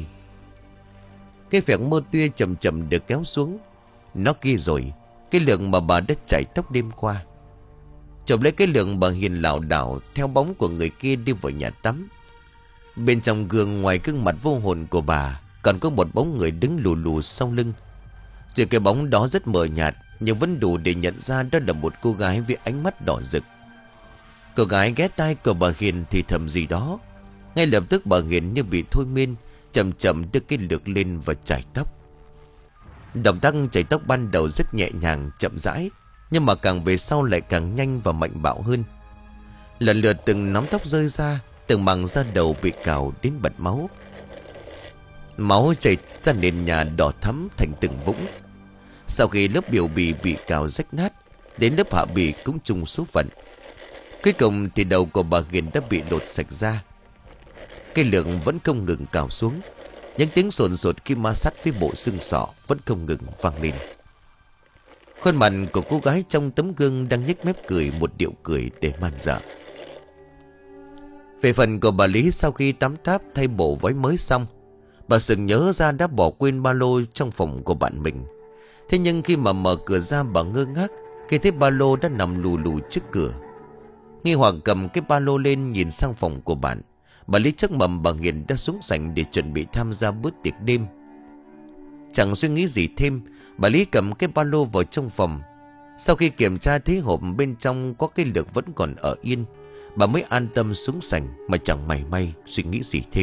Cái phẹng mơ tuya chậm chậm được kéo xuống. Nó kia rồi, cái lượng mà bà đã chải tóc đêm qua. Chộp lấy cái lượng, bà Hiền lảo đảo theo bóng của người kia đi vào nhà tắm. Bên trong gương, ngoài gương mặt vô hồn của bà, còn có một bóng người đứng lù lù sau lưng. Tuy cái bóng đó rất mờ nhạt, nhưng vẫn đủ để nhận ra đó là một cô gái với ánh mắt đỏ rực. Cô gái ghé tai của bà Hiền thì thầm gì đó. Ngay lập tức bà Hiền như bị thôi miên, chậm chậm đưa cái lược lên và chải tóc. Động tác chải tóc ban đầu rất nhẹ nhàng, chậm rãi, nhưng mà càng về sau lại càng nhanh và mạnh bạo hơn. Lần lượt từng nắm tóc rơi ra, từng mảng da đầu bị cào đến bật máu. Máu chảy ra nền nhà đỏ thắm thành từng vũng. Sau khi lớp biểu bì bị cào rách nát, đến lớp hạ bì cũng chung số phận. Cuối cùng thì đầu của bà Hiền đã bị lột sạch ra. Cây lượng vẫn không ngừng cào xuống. Những tiếng sồn sột khi ma sát với bộ xương sọ vẫn không ngừng vang lên. Khuôn mặt của cô gái trong tấm gương đang nhếch mép cười một điệu cười để man dợ. Về phần của bà Lý, sau khi tắm táp thay bộ váy mới xong, bà sực nhớ ra đã bỏ quên ba lô trong phòng của bạn mình. Thế nhưng khi mà mở cửa ra, bà ngơ ngác khi thấy ba lô đã nằm lù lù trước cửa. Nghi hoặc cầm cái ba lô lên nhìn sang phòng của bạn. Bà Lý chắc mầm bà Hiền đã xuống sảnh để chuẩn bị tham gia bữa tiệc đêm. Chẳng suy nghĩ gì thêm, bà Lý cầm cái ba lô vào trong phòng. Sau khi kiểm tra thấy hộp bên trong có cái lược vẫn còn ở yên, bà mới an tâm xuống sảnh mà chẳng mảy may suy nghĩ gì thêm.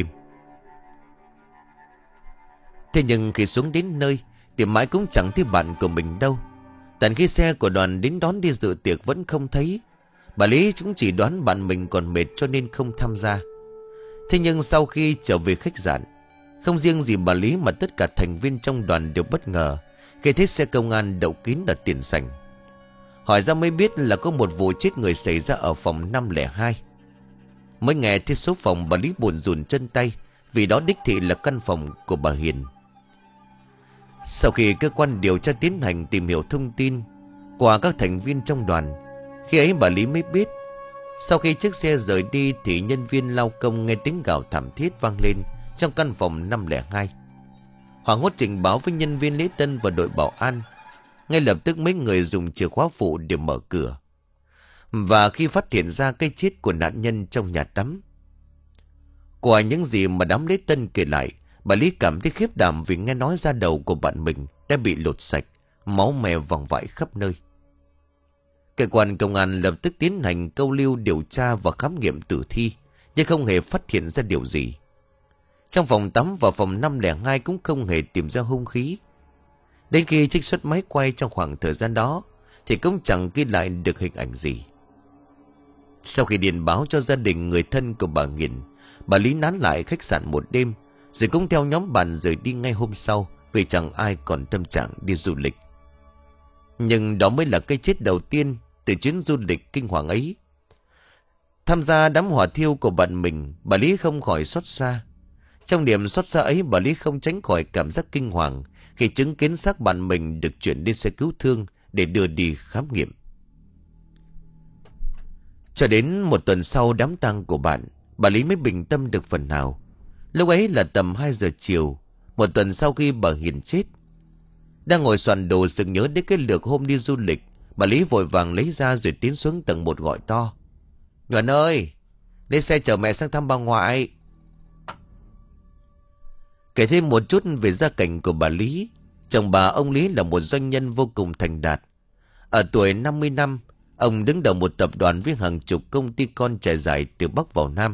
Thế nhưng khi xuống đến nơi thì mãi cũng chẳng thấy bạn của mình đâu. Tận khi xe của đoàn đến đón đi dự tiệc vẫn không thấy. Bà Lý cũng chỉ đoán bạn mình còn mệt cho nên không tham gia. Thế nhưng sau khi trở về khách sạn, không riêng gì bà Lý mà tất cả thành viên trong đoàn đều bất ngờ khi thấy xe công an đậu kín ở tiền sảnh. Hỏi ra mới biết là có một vụ chết người xảy ra ở phòng năm không hai. Mới nghe thấy số phòng, bà Lý buồn rùn chân tay, vì đó đích thị là căn phòng của bà Hiền. Sau khi cơ quan điều tra tiến hành tìm hiểu thông tin qua các thành viên trong đoàn, khi ấy bà Lý mới biết, sau khi chiếc xe rời đi thì nhân viên lao công nghe tiếng gào thảm thiết vang lên trong căn phòng năm không hai. Hoảng hốt trình báo với nhân viên lễ tân và đội bảo an. Ngay lập tức mấy người dùng chìa khóa phụ để mở cửa. Và khi phát hiện ra cái chết của nạn nhân trong nhà tắm, qua những gì mà đám lễ tân kể lại, bà Lý cảm thấy khiếp đảm vì nghe nói da đầu của bạn mình đã bị lột sạch, máu me vòng vãi khắp nơi. Cơ quan công an lập tức tiến hành câu lưu điều tra và khám nghiệm tử thi, nhưng không hề phát hiện ra điều gì. Trong phòng tắm và phòng năm không hai cũng không hề tìm ra hung khí. Đến khi trích xuất máy quay trong khoảng thời gian đó thì cũng chẳng ghi lại được hình ảnh gì. Sau khi điện báo cho gia đình người thân của bà Hiền, bà Lý nán lại khách sạn một đêm, rồi cũng theo nhóm bạn rời đi ngay hôm sau, vì chẳng ai còn tâm trạng đi du lịch. Nhưng đó mới là cái chết đầu tiên từ chuyến du lịch kinh hoàng ấy. Tham gia đám hỏa thiêu của bạn mình, bà Lý không khỏi xót xa. Trong niềm xót xa ấy, bà Lý không tránh khỏi cảm giác kinh hoàng khi chứng kiến xác bạn mình được chuyển lên xe cứu thương để đưa đi khám nghiệm. Cho đến một tuần sau đám tang của bạn, bà Lý mới bình tâm được phần nào. Lúc ấy là tầm hai giờ chiều, một tuần sau khi bà Hiền chết. Đang ngồi soạn đồ sực nhớ đến cái lượt hôm đi du lịch, bà Lý vội vàng lấy ra rồi tiến xuống tầng một gọi to: "Nhuận ơi, lên xe chở mẹ sang thăm bà ngoại." Kể thêm một chút về gia cảnh của bà Lý. Chồng bà, ông Lý, là một doanh nhân vô cùng thành đạt. Ở tuổi năm mươi năm, ông đứng đầu một tập đoàn với hàng chục công ty con trải dài từ Bắc vào Nam.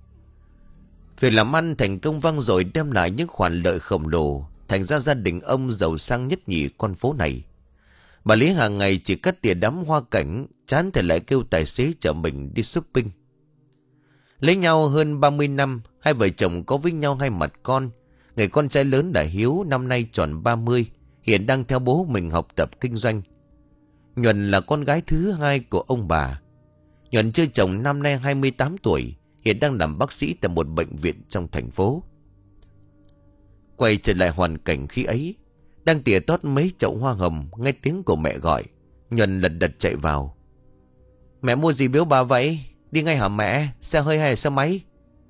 Việc làm ăn thành công vang dội đem lại những khoản lợi khổng lồ, thành ra gia đình ông giàu sang nhất nhì con phố này. Bà Lý hàng ngày chỉ cắt tỉa đám hoa cảnh, chán thì lại kêu tài xế chở mình đi shopping. Lấy nhau hơn ba mươi năm, hai vợ chồng có với nhau hai mặt con. Người con trai lớn là Hiếu, năm nay tròn ba mươi, hiện đang theo bố mình học tập kinh doanh. Nhuận là con gái thứ hai của ông bà. Nhuận chưa chồng, năm nay hai mươi tám tuổi, hiện đang làm bác sĩ tại một bệnh viện trong thành phố. Quay trở lại hoàn cảnh khi ấy, đang tỉa tót mấy chậu hoa hồng, nghe tiếng của mẹ gọi, Nhuận lật đật chạy vào. "Mẹ mua gì biếu bà vậy? Đi ngay hả mẹ? Xe hơi hay là xe máy?"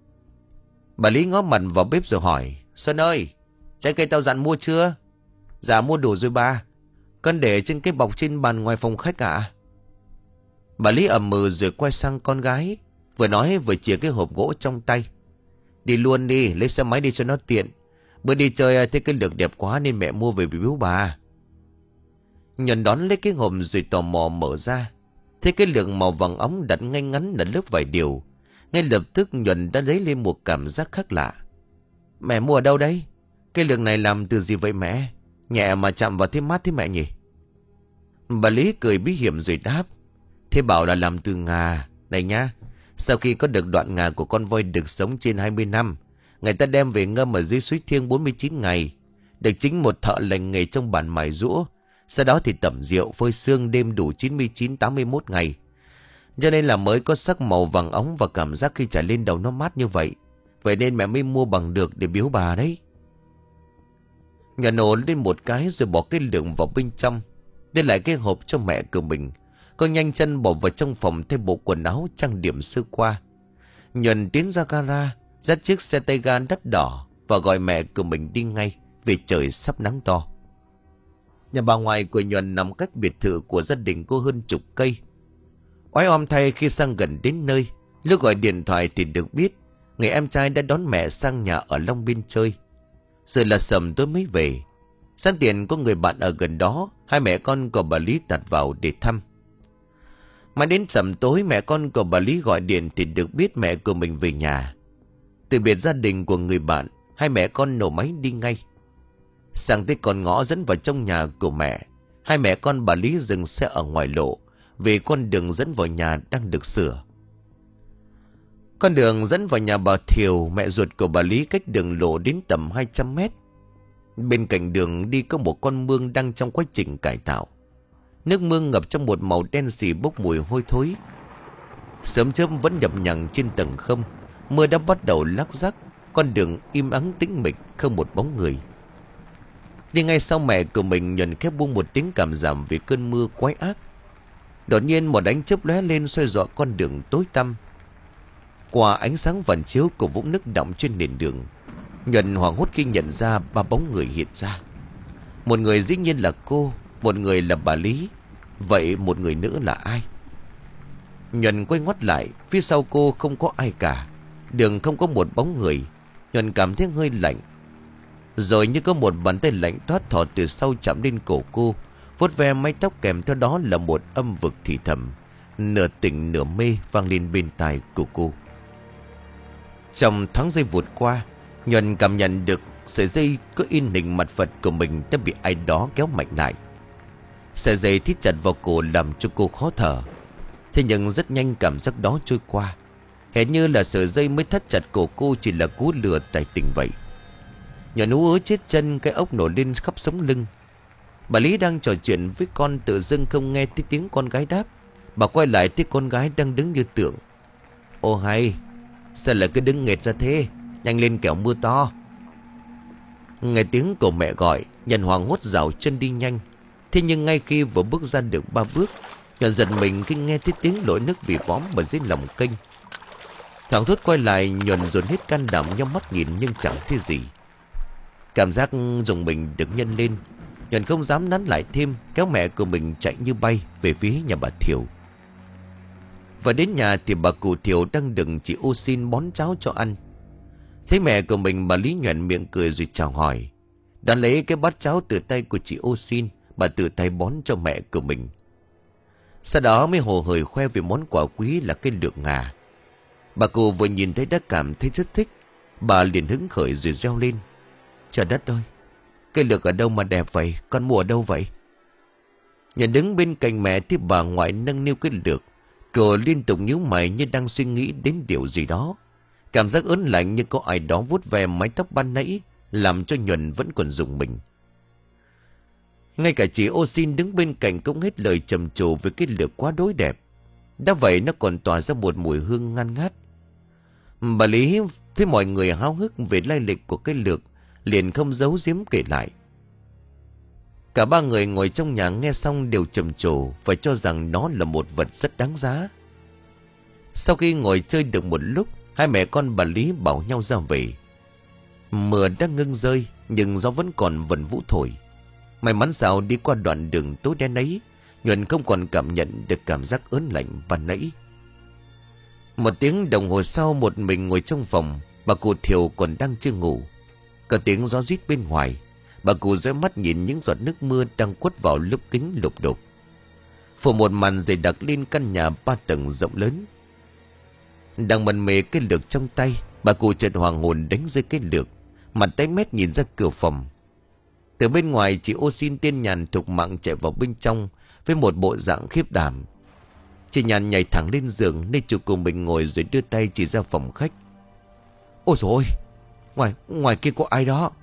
Bà Lý ngó mặt vào bếp rồi hỏi: "Xuân ơi, trái cây tao dặn mua chưa?" "Dạ mua đủ rồi bà. Con để trên cái bọc trên bàn ngoài phòng khách ạ." Bà Lý ậm ừ rồi quay sang con gái, vừa nói vừa chìa cái hộp gỗ trong tay: "Đi luôn đi, lấy xe máy đi cho nó tiện. Bữa đi chơi thấy cái lược đẹp quá nên mẹ mua về biếu bà." Nhuận đón lấy cái hộp rồi tò mò mở ra. Thấy cái lược màu vàng óng đặt ngay ngắn là lớp vải điều. Ngay lập tức Nhuận đã lấy lên một cảm giác khác lạ. "Mẹ mua ở đâu đấy? Cái lược này làm từ gì vậy mẹ? Nhẹ mà chạm vào thấy mát thế mẹ nhỉ?" Bà Lý cười bí hiểm rồi đáp: "Thế bảo là làm từ ngà. Này nhá, sau khi có được đoạn ngà của con voi được sống trên hai mươi năm, người ta đem về ngâm ở dưới suối Thiêng bốn mươi chín ngày. Được chính một thợ lành nghề trong bản mài rũa. Sau đó thì tẩm rượu phơi sương đêm đủ chín mươi chín tám mươi mốt ngày. Cho nên là mới có sắc màu vàng óng và cảm giác khi trải lên đầu nó mát như vậy. Vậy nên mẹ mới mua bằng được để biếu bà đấy. Nhuận nổ lên một cái rồi bỏ cái lượng vào bên trong, để lại cái hộp cho mẹ của mình. Cô nhanh chân bỏ vào trong phòng thay bộ quần áo trang điểm sơ qua. Nhuận tiến ra gara, dắt chiếc xe tay ga đắt đỏ và gọi mẹ của mình đi ngay, vì trời sắp nắng to. Nhà bà ngoại của Nhuận nằm cách biệt thự của gia đình cô hơn chục cây. Oái oăm thay khi sang gần đến nơi, lúc gọi điện thoại thì được biết người em trai đã đón mẹ sang nhà ở Long Biên chơi. Giờ là sầm tối mới về. Sáng tiền có người bạn ở gần đó, hai mẹ con của bà Lý tạt vào để thăm. Mà đến sầm tối mẹ con của bà Lý gọi điện thì được biết mẹ của mình về nhà. Từ biệt gia đình của người bạn, hai mẹ con nổ máy đi ngay. Sang tới con ngõ dẫn vào trong nhà của mẹ, hai mẹ con bà Lý dừng xe ở ngoài lộ, vì con đường dẫn vào nhà đang được sửa. Con đường dẫn vào nhà bà Thiều, mẹ ruột của bà Lý, cách đường lộ đến tầm hai trăm mét. Bên cạnh đường đi có một con mương đang trong quá trình cải tạo. Nước mương ngập trong một màu đen xì bốc mùi hôi thối. Sớm chớp vẫn nhập nhằng trên tầng không. Mưa đã bắt đầu lắc rắc. Con đường im ắng tĩnh mịch, không một bóng người. Đi ngay sau mẹ của mình, Nhuận khép buông một tiếng cảm giảm vì cơn mưa quái ác. Đột nhiên một ánh chớp lóe lên soi rọi con đường tối tăm. Qua ánh sáng phản chiếu của vũng nước đọng trên nền đường, Nhuận hoảng hốt khi nhận ra ba bóng người hiện ra. Một người dĩ nhiên là cô, một người là bà Lý. Vậy một người nữa là ai? Nhuận quay ngoắt lại, phía sau cô không có ai cả. Đường không có một bóng người. Nhuận cảm thấy hơi lạnh. Rồi như có một bàn tay lạnh toát thò từ sau chạm lên cổ cô, vuốt ve mái tóc, kèm theo đó là một âm vực thì thầm, nửa tỉnh nửa mê vang lên bên tai của cô. Trong thoáng giây vụt qua, Nhuận cảm nhận được sợi dây có in hình mặt Phật của mình đã bị ai đó kéo mạnh lại. Sợi dây thít chặt vào cổ làm cho cô khó thở. Thế nhưng rất nhanh cảm giác đó trôi qua. Hệt như là sợi dây mới thắt chặt cổ cô chỉ là cú lừa tài tình vậy. Nhuận ú ớ chết chân, cái ốc nổi lên khắp sống lưng. Bà Lý đang trò chuyện với con, tự dưng không nghe thấy tiếng con gái đáp. Bà quay lại thấy con gái đang đứng như tượng. Ô hay, sao lại cứ đứng nghệt ra thế? Nhanh lên kẻo mưa to. Nghe tiếng của mẹ gọi, Nhuận hoảng hốt dạo chân đi nhanh. Thế nhưng ngay khi vừa bước ra được ba bước, Nhuận giật mình khi nghe thấy tiếng lội nước bị bóm ở dưới lòng kênh. Thoảng thốt quay lại, Nhuận dồn hết can đảm nhắm mắt nhìn nhưng chẳng thấy gì. Cảm giác dùng mình được nhân lên. Nhuận không dám nán lại thêm, kéo mẹ của mình chạy như bay về phía nhà bà Thiều. Và đến nhà thì bà cụ Thiều đang đựng chị ô xin bón cháo cho ăn. Thấy mẹ của mình, bà Lý nhoẻn miệng cười rồi chào hỏi. Đã lấy cái bát cháo từ tay của chị ô xin, bà tự tay bón cho mẹ của mình. Sau đó mới hồ hởi khoe về món quà quý là cái lượng ngà. Bà cụ vừa nhìn thấy đã cảm thấy rất thích. Bà liền hứng khởi rồi reo lên. Trời đất ơi, cây lược ở đâu mà đẹp vậy? Con mua ở đâu vậy? Nhuận đứng bên cạnh mẹ thì bà ngoại nâng niu cái lược. Cô liên tục nhíu mày như đang suy nghĩ đến điều gì đó. Cảm giác ớn lạnh như có ai đó vuốt về mái tóc ban nãy, làm cho Nhuận vẫn còn rùng mình. Ngay cả chị ô xin đứng bên cạnh cũng hết lời trầm trồ với cái lược quá đối đẹp. Đã vậy nó còn tỏa ra một mùi hương ngan ngát. Bà Lý thấy mọi người háo hức về lai lịch của cái lược, liền không giấu giếm kể lại. Cả ba người ngồi trong nhà nghe xong đều trầm trồ và cho rằng nó là một vật rất đáng giá. Sau khi ngồi chơi được một lúc, hai mẹ con bà Lý bảo nhau ra về. Mưa đã ngưng rơi nhưng gió vẫn còn vần vũ thổi. May mắn sao đi qua đoạn đường tối đen ấy, Nhuận không còn cảm nhận được cảm giác ớn lạnh ban nãy. Một tiếng đồng hồ sau, một mình ngồi trong phòng, bà cụ Thiều còn đang chưa ngủ. Cả tiếng gió rít bên ngoài, bà cụ dõi mắt nhìn những giọt nước mưa đang quất vào lớp kính lụp đục, phủ một màn dày đặc lên căn nhà ba tầng rộng lớn. Đang mân mê cái lược trong tay, bà cụ chợt hoàng hồn đánh rơi cái lược, mặt tái mét nhìn ra cửa phòng. Từ bên ngoài, chị ô xin tiên nhàn thục mạng chạy vào bên trong với một bộ dạng khiếp đảm. Chị nhàn nhảy thẳng lên giường nơi chủ của mình ngồi rồi đưa tay chỉ ra phòng khách. Ôi dồi ôi, ngoài, ngoài kia có ai đó.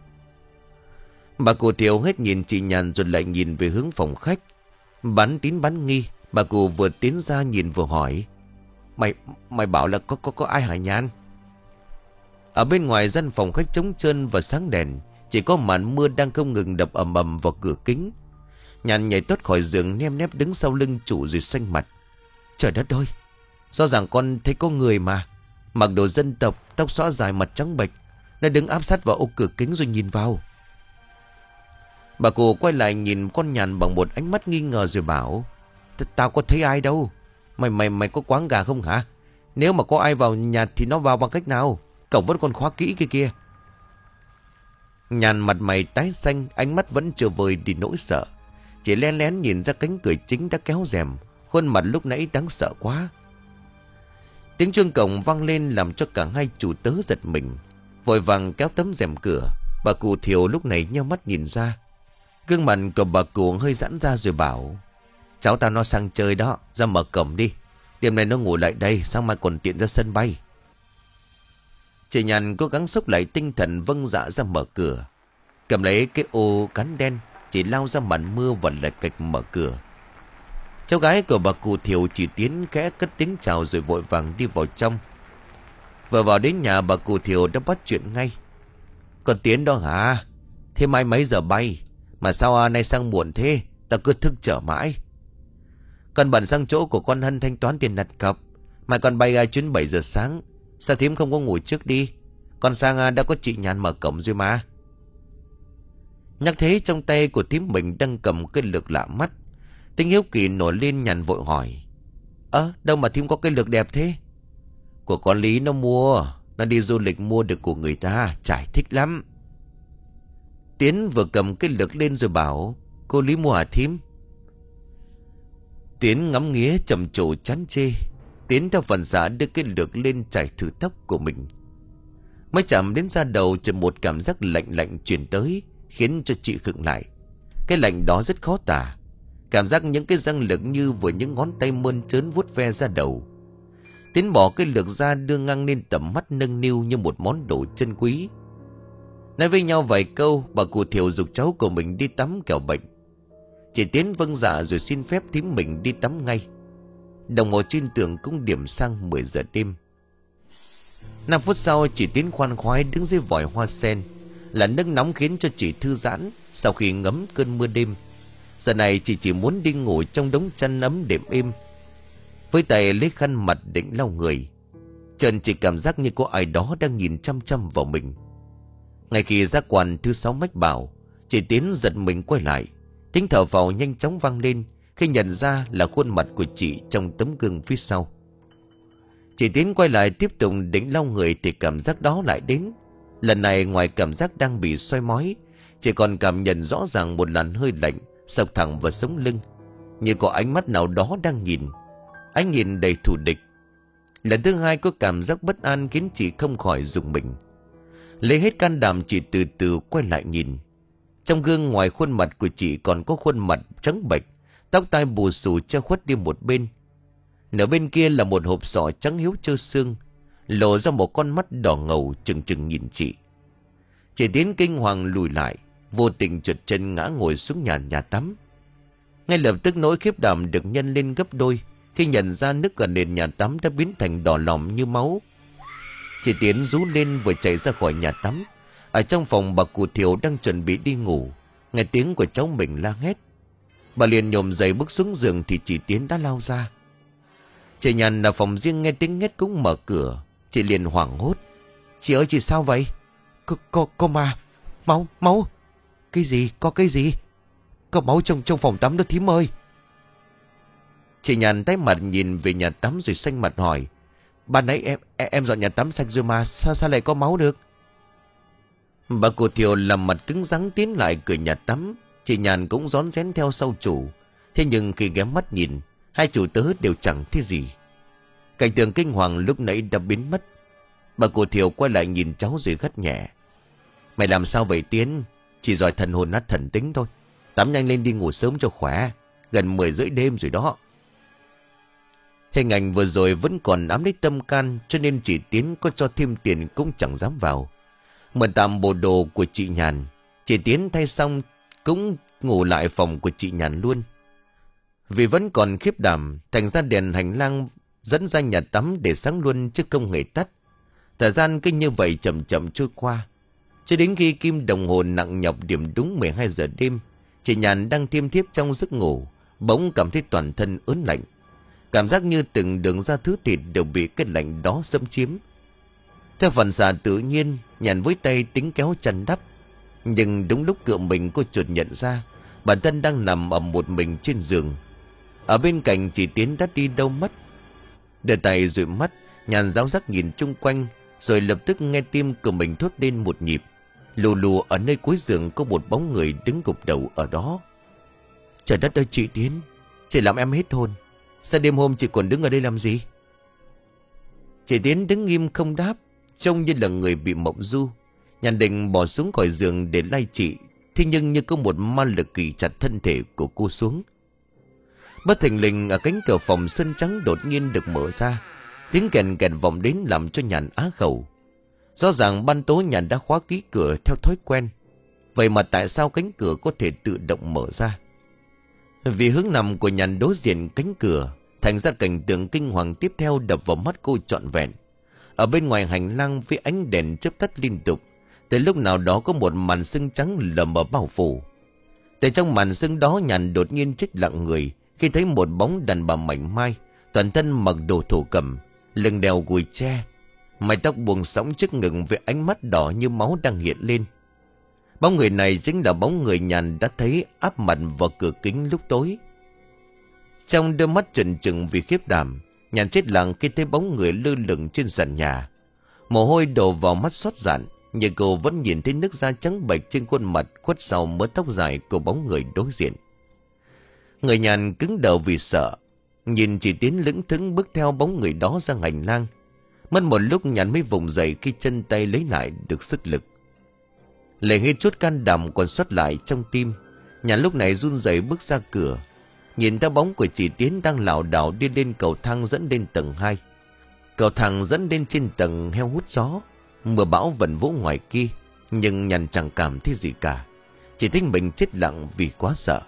Bà cụ Thiều hết nhìn chị nhàn rồi lại nhìn về hướng phòng khách. Bán tín bán nghi, bà cụ vừa tiến ra nhìn vừa hỏi. Mày, mày bảo là có, có, có ai hả Nhàn? Ở bên ngoài gian phòng khách trống trơn và sáng đèn, chỉ có màn mưa đang không ngừng đập ầm ầm vào cửa kính. Nhàn nhảy tuốt khỏi giường, nêm nép đứng sau lưng chủ rồi xanh mặt. Trời đất ơi, rõ ràng con thấy có người mà, mặc đồ dân tộc, tóc xõa dài, mặt trắng bệch. Nó đứng áp sát vào ô cửa kính rồi nhìn vào. Bà cụ quay lại nhìn con Nhàn bằng một ánh mắt nghi ngờ rồi bảo: Tao có thấy ai đâu. Mày mày mày có quáng gà không hả? Nếu mà có ai vào nhà thì nó vào bằng cách nào? Cổng vẫn còn khóa kỹ kia kia. Nhàn mặt mày tái xanh, ánh mắt vẫn chưa vơi đi nỗi sợ. Chỉ lén lén nhìn ra cánh cửa chính đã kéo rèm. Khuôn mặt lúc nãy đáng sợ quá. Tiếng chuông cổng vang lên làm cho cả hai chủ tớ giật mình. Vội vàng kéo tấm rèm cửa. Bà cụ Thiều lúc này nheo mắt nhìn ra. Gương mặt của bà cụ hơi giãn ra rồi bảo: Cháu tao nó sang chơi đó, ra mở cổng đi. Đêm nay nó ngủ lại đây, sáng mai còn tiện ra sân bay. Chị Nhàn cố gắng xốc lại tinh thần vâng dạ ra mở cửa. Cầm lấy cái ô cán đen, chị lao ra màn mưa và lạch cạch mở cửa. Cháu gái của bà cụ Thiều chỉ Tiến khẽ cất tiếng chào rồi vội vàng đi vào trong. Vừa vào đến nhà, bà cụ Thiều đã bắt chuyện ngay: Con Tiến đó hả? Thế mai mấy giờ bay? Mà sao nay sang muộn thế? Ta cứ thức chờ mãi. Con bận sang chỗ của con Hân thanh toán tiền đặt cọc. Mai con bay chuyến bảy giờ sáng. Sao thím không có ngủ trước đi? Con sang đã có chị Nhàn mở cổng rồi mà. Nhắc thế trong tay của thím mình đang cầm cái lược lạ mắt. Tính hiếu kỳ nổi lên, Nhàn vội hỏi: Ơ đâu mà thím có cái lược đẹp thế? Của con Lý nó mua. Nó đi du lịch mua được của người ta, trải thích lắm. Tiến vừa cầm cái lược lên rồi bảo: Cô Lý mua hả thím? Tiến ngắm nghía trầm trồ chán chê. Tiến theo phần dạ đưa cái lược lên trải thử tóc của mình. Mới chạm đến da đầu chỉ một cảm giác lạnh lạnh truyền tới, khiến cho chị khựng lại. Cái lạnh đó rất khó tả. Cảm giác những cái răng lược như vừa những ngón tay mơn trớn vuốt ve da đầu. Tiến bỏ cái lược ra đưa ngang lên tầm mắt nâng niu như một món đồ chân quý. Nói với nhau vài câu, bà cụ Thiều giục cháu của mình đi tắm kẻo bệnh. Chị Tiến vâng dạ rồi xin phép thím mình đi tắm ngay. Đồng hồ trên tường cũng điểm sang mười giờ đêm. Năm phút sau, chị Tiến khoan khoái đứng dưới vòi hoa sen. Là nước nóng khiến cho chị thư giãn sau khi ngấm cơn mưa đêm. Giờ này chị chỉ muốn đi ngủ trong đống chăn ấm đệm êm. Với tay lấy khăn mặt định lau người, Trần chỉ cảm giác như có ai đó đang nhìn chăm chăm vào mình. Ngay khi giác quan thứ sáu mách bảo, chị Tiến giật mình quay lại. Tiếng thở phào nhanh chóng vang lên khi nhận ra là khuôn mặt của chị trong tấm gương phía sau. Chị Tiến quay lại tiếp tục định lau người thì cảm giác đó lại đến. Lần này ngoài cảm giác đang bị soi mói, chị còn cảm nhận rõ ràng một làn hơi lạnh xộc thẳng vào sống lưng, như có ánh mắt nào đó đang nhìn. Ánh nhìn đầy thù địch. Lần thứ hai có cảm giác bất an khiến chị không khỏi rùng mình. Lấy hết can đảm, chị từ từ quay lại nhìn. Trong gương ngoài khuôn mặt của chị còn có khuôn mặt trắng bệch, tóc tai bù xù che khuất đi một bên. Nửa bên kia là một hộp sọ trắng hiếu trơ xương, lộ ra một con mắt đỏ ngầu chừng chừng nhìn chị. Chị Tiến kinh hoàng lùi lại, vô tình trượt chân ngã ngồi xuống nhà nhà tắm. Ngay lập tức nỗi khiếp đảm được nhân lên gấp đôi khi nhận ra nước gần nền nhà tắm đã biến thành đỏ lòm như máu. Chị Tiến rú lên vừa chạy ra khỏi nhà tắm. Ở trong phòng, bà cụ Thiều đang chuẩn bị đi ngủ, nghe tiếng của cháu mình la hét. Bà liền nhổm dậy bước xuống giường thì chị Tiến đã lao ra. Chị Nhàn ở phòng riêng nghe tiếng hét cũng mở cửa. Chị liền hoảng hốt: Chị ơi, chị sao vậy? Có, có, có ma. Máu, máu. Cái gì, có cái gì? Có máu trong trong phòng tắm đó thím ơi. Chị Nhàn tái mặt nhìn về nhà tắm rồi xanh mặt hỏi: Ban nãy em, em em dọn nhà tắm sạch rồi mà, sao sao lại có máu được? Bà cụ Thiều làm mặt cứng rắn tiến lại cửa nhà tắm. Chị Nhàn cũng rón rén theo sau chủ. Thế nhưng khi ghé mắt nhìn, hai chủ tớ đều chẳng thấy gì. Cảnh tượng kinh hoàng lúc nãy đã biến mất. Bà cụ Thiều quay lại nhìn cháu rồi gắt nhẹ: Mày làm sao vậy Tiến? Chỉ giỏi thần hồn nát thần tính thôi. Tắm nhanh lên đi ngủ sớm cho khỏe. Gần mười rưỡi đêm rồi đó. Hình ảnh vừa rồi vẫn còn ám lấy tâm can, cho nên chị Tiến có cho thêm tiền cũng chẳng dám vào. Mượn tạm bộ đồ của chị Nhàn, chị Tiến thay xong cũng ngủ lại phòng của chị Nhàn luôn. Vì vẫn còn khiếp đảm, thành ra đèn hành lang dẫn ra nhà tắm để sáng luôn chứ không hề tắt. Thời gian cứ như vậy chậm chậm trôi qua, cho đến khi kim đồng hồ nặng nhọc điểm đúng mười hai giờ đêm. Chị Nhàn đang thiêm thiếp trong giấc ngủ, bỗng cảm thấy toàn thân ớn lạnh. Cảm giác như từng đường da thứ thịt đều bị cái lạnh đó xâm chiếm. Theo phản xạ tự nhiên, Nhàn với tay tính kéo chăn đắp. Nhưng đúng lúc cựa mình, cô chợt nhận ra bản thân đang nằm ở một mình trên giường. Ở bên cạnh chị Tiến đã đi đâu mất. Đưa tay dụi mắt, Nhàn ráo rắc nhìn chung quanh, rồi lập tức nghe tim của mình thốt lên một nhịp. Lù lù ở nơi cuối giường có một bóng người đứng gục đầu ở đó. Trời đất ơi chị Tiến, chị làm em hết hồn. Sao đêm hôm chị còn đứng ở đây làm gì? Chị Tiến đứng im không đáp, trông như là người bị mộng du. Nhàn định bỏ xuống khỏi giường để lay chị, thế nhưng như có một ma lực kỳ chặt thân thể của cô xuống. Bất thình lình ở cánh cửa phòng sân trắng đột nhiên được mở ra. Tiếng kèn kèn vọng đến làm cho Nhàn á khẩu. Rõ ràng ban tối Nhàn đã khóa kỹ cửa theo thói quen. Vậy mà tại sao cánh cửa có thể tự động mở ra? Vì hướng nằm của Nhàn đối diện cánh cửa, thành ra cảnh tượng kinh hoàng tiếp theo đập vào mắt cô trọn vẹn. Ở bên ngoài hành lang với ánh đèn chớp tắt liên tục, từ lúc nào đó có một màn sương trắng lờ mờ bao phủ. Từ trong màn sương đó, Nhàn đột nhiên chết lặng người khi thấy một bóng đàn bà mảnh mai, toàn thân mặc đồ thổ cẩm, lưng đeo gùi tre, mái tóc buông xõng trước ngực với ánh mắt đỏ như máu đang hiện lên. Bóng người này chính là bóng người Nhàn đã thấy áp mặt vào cửa kính lúc tối. Trong đôi mắt trừng trừng vì khiếp đảm, Nhàn chết lặng khi thấy bóng người lơ lửng trên sàn nhà. Mồ hôi đổ vào mắt xót dạn, nhưng cô vẫn nhìn thấy nước da trắng bệch trên khuôn mặt khuất sau mớ tóc dài của bóng người đối diện. Người Nhàn cứng đầu vì sợ, nhìn chỉ Tiến lững thững bước theo bóng người đó ra hành lang. Mất một lúc Nhàn mới vùng dậy khi chân tay lấy lại được sức lực. Lấy hết chút can đảm còn sót lại trong tim, Nhàn lúc này run rẩy bước ra cửa, nhìn theo bóng của chị Tiến đang lảo đảo đi lên cầu thang dẫn lên tầng hai. Cầu thang dẫn lên trên tầng heo hút gió. Mưa bão vần vũ ngoài kia, nhưng Nhàn chẳng cảm thấy gì cả, chỉ thấy mình chết lặng vì quá sợ.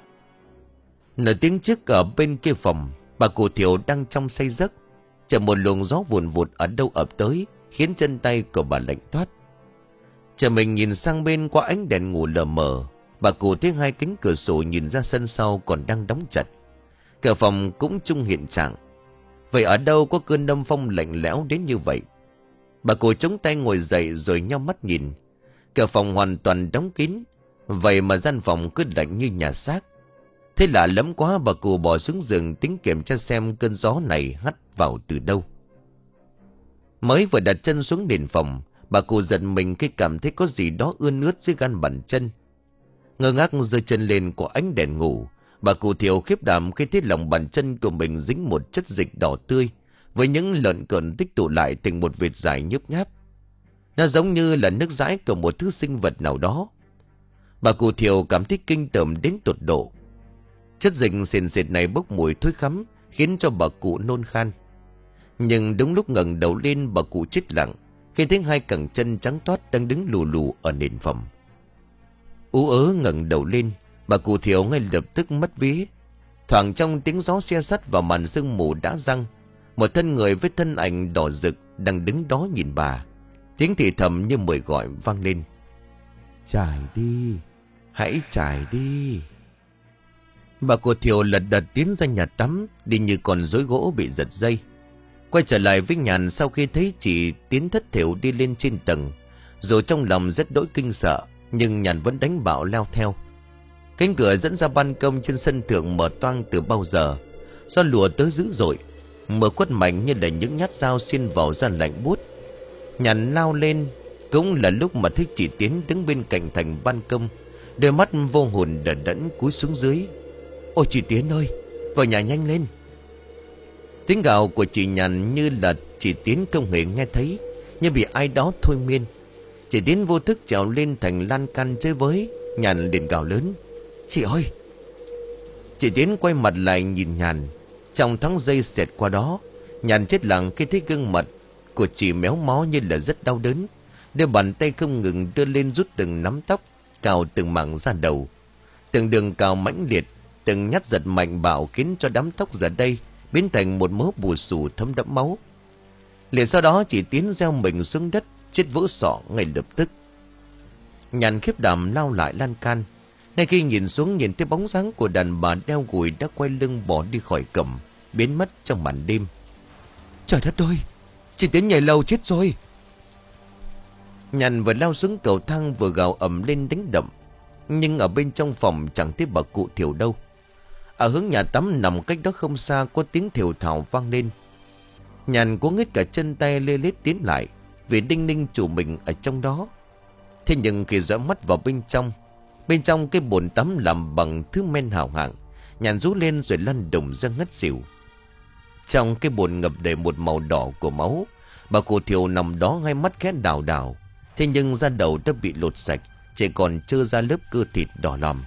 Nửa tiếng trước ở bên kia phòng, bà cụ Thiệu đang trong say giấc. Chợt một luồng gió vùn vụt ở đâu ập tới, khiến chân tay của bà lạnh toát. Chợt mình nhìn sang bên qua ánh đèn ngủ lờ mờ, bà cụ thấy hai cánh cửa sổ nhìn ra sân sau còn đang đóng chặt. Cửa phòng cũng chung hiện trạng. Vậy ở đâu có cơn đông phong lạnh lẽo đến như vậy? Bà cụ chống tay ngồi dậy rồi nhắm mắt nhìn. Cửa phòng hoàn toàn đóng kín, vậy mà gian phòng cứ lạnh như nhà xác. Thế lạ lắm quá, bà cụ bỏ xuống giường tính kiểm tra xem cơn gió này hắt vào từ đâu. Mới vừa đặt chân xuống nền phòng, bà cụ giật mình khi cảm thấy có gì đó ươn ướt dưới gan bàn chân. Ngơ ngác giơ chân lên của ánh đèn ngủ, bà cụ Thiệu khiếp đảm khi thấy lòng bàn chân của mình dính một chất dịch đỏ tươi, với những lợn cợn tích tụ lại thành một vệt dài nhớp nháp. Nó giống như là nước dãi của một thứ sinh vật nào đó. Bà cụ Thiệu cảm thấy kinh tởm đến tột độ. Chất dịch sền sệt này bốc mùi thối khắm, khiến cho bà cụ nôn khan. Nhưng đúng lúc ngẩng đầu lên, bà cụ chết lặng khi thấy hai cẳng chân trắng toát đang đứng lù lù ở nền phòng. Ú ớ ngẩng đầu lên, bà cụ Thiệu ngay lập tức mất vía. Thoảng trong tiếng gió xe sắt và màn sương mù đã răng, một thân người với thân ảnh đỏ rực đang đứng đó nhìn bà. Tiếng thì thầm như mời gọi vang lên: "Trải đi, hãy trải đi." Bà cụ Thiệu lật đật tiến ra nhà tắm, đi như con rối gỗ bị giật dây. Quay trở lại với Nhàn sau khi thấy chị Tiến thất thểu đi lên trên tầng. Dù trong lòng rất đỗi kinh sợ, nhưng Nhàn vẫn đánh bạo leo theo. Cánh cửa dẫn ra ban công trên sân thượng mở toang từ bao giờ. Do lùa tới dữ dội, mưa quất mạnh như là những nhát dao xiên vào da lạnh buốt. Nhàn lao lên, cũng là lúc mà thấy chị Tiến đứng bên cạnh thành ban công, đôi mắt vô hồn đờ đẫn cúi xuống dưới. "Ôi chị Tiến ơi, vào nhà nhanh lên." Tiếng gào của chị Nhàn như là chị Tiến không hề nghe thấy, như bị ai đó thôi miên. Chị Tiến vô thức trèo lên thành lan can chơi với. Nhàn liền gào lớn: "Chị ơi!" Chị Tiến quay mặt lại nhìn Nhàn. Trong tháng giây xẹt qua đó, Nhàn chết lặng khi thấy gương mặt của chị méo mó như là rất đau đớn. Đôi bàn tay không ngừng đưa lên rút từng nắm tóc, cào từng mảng da đầu. Từng đường cào mãnh liệt, từng nhát giật mạnh bạo khiến cho đám tóc giờ đây biến thành một mớ bù xù thấm đẫm máu. Liền sau đó chị Tiến gieo mình xuống đất, chết vỡ sọ ngay lập tức. Nhàn khiếp đảm lao lại lan can. Ngay khi nhìn xuống, nhìn thấy bóng dáng của đàn bà đeo gùi đã quay lưng bỏ đi khỏi cổng, biến mất trong màn đêm. Trời đất ơi, chị Tiến nhảy lầu chết rồi. Nhàn vừa lao xuống cầu thang vừa gào ầm lên đánh đậm. Nhưng ở bên trong phòng chẳng thấy bà cụ Thiểu đâu. Ở hướng nhà tắm nằm cách đó không xa có tiếng thều thào vang lên. Nhàn cố nghếch cả chân tay lê lết tiến lại, vì đinh ninh chủ mình ở trong đó. Thế nhưng khi dõi mắt vào bên trong, bên trong cái bồn tắm làm bằng thứ men hào hạng, Nhàn rú lên rồi lăn đùng ra ngất xỉu. Trong cái bồn ngập đầy một màu đỏ của máu, bà cụ Thiểu nằm đó ngay mắt khẽ đào đào. Thế nhưng da đầu đã bị lột sạch, chỉ còn trơ ra lớp cơ thịt đỏ lòm.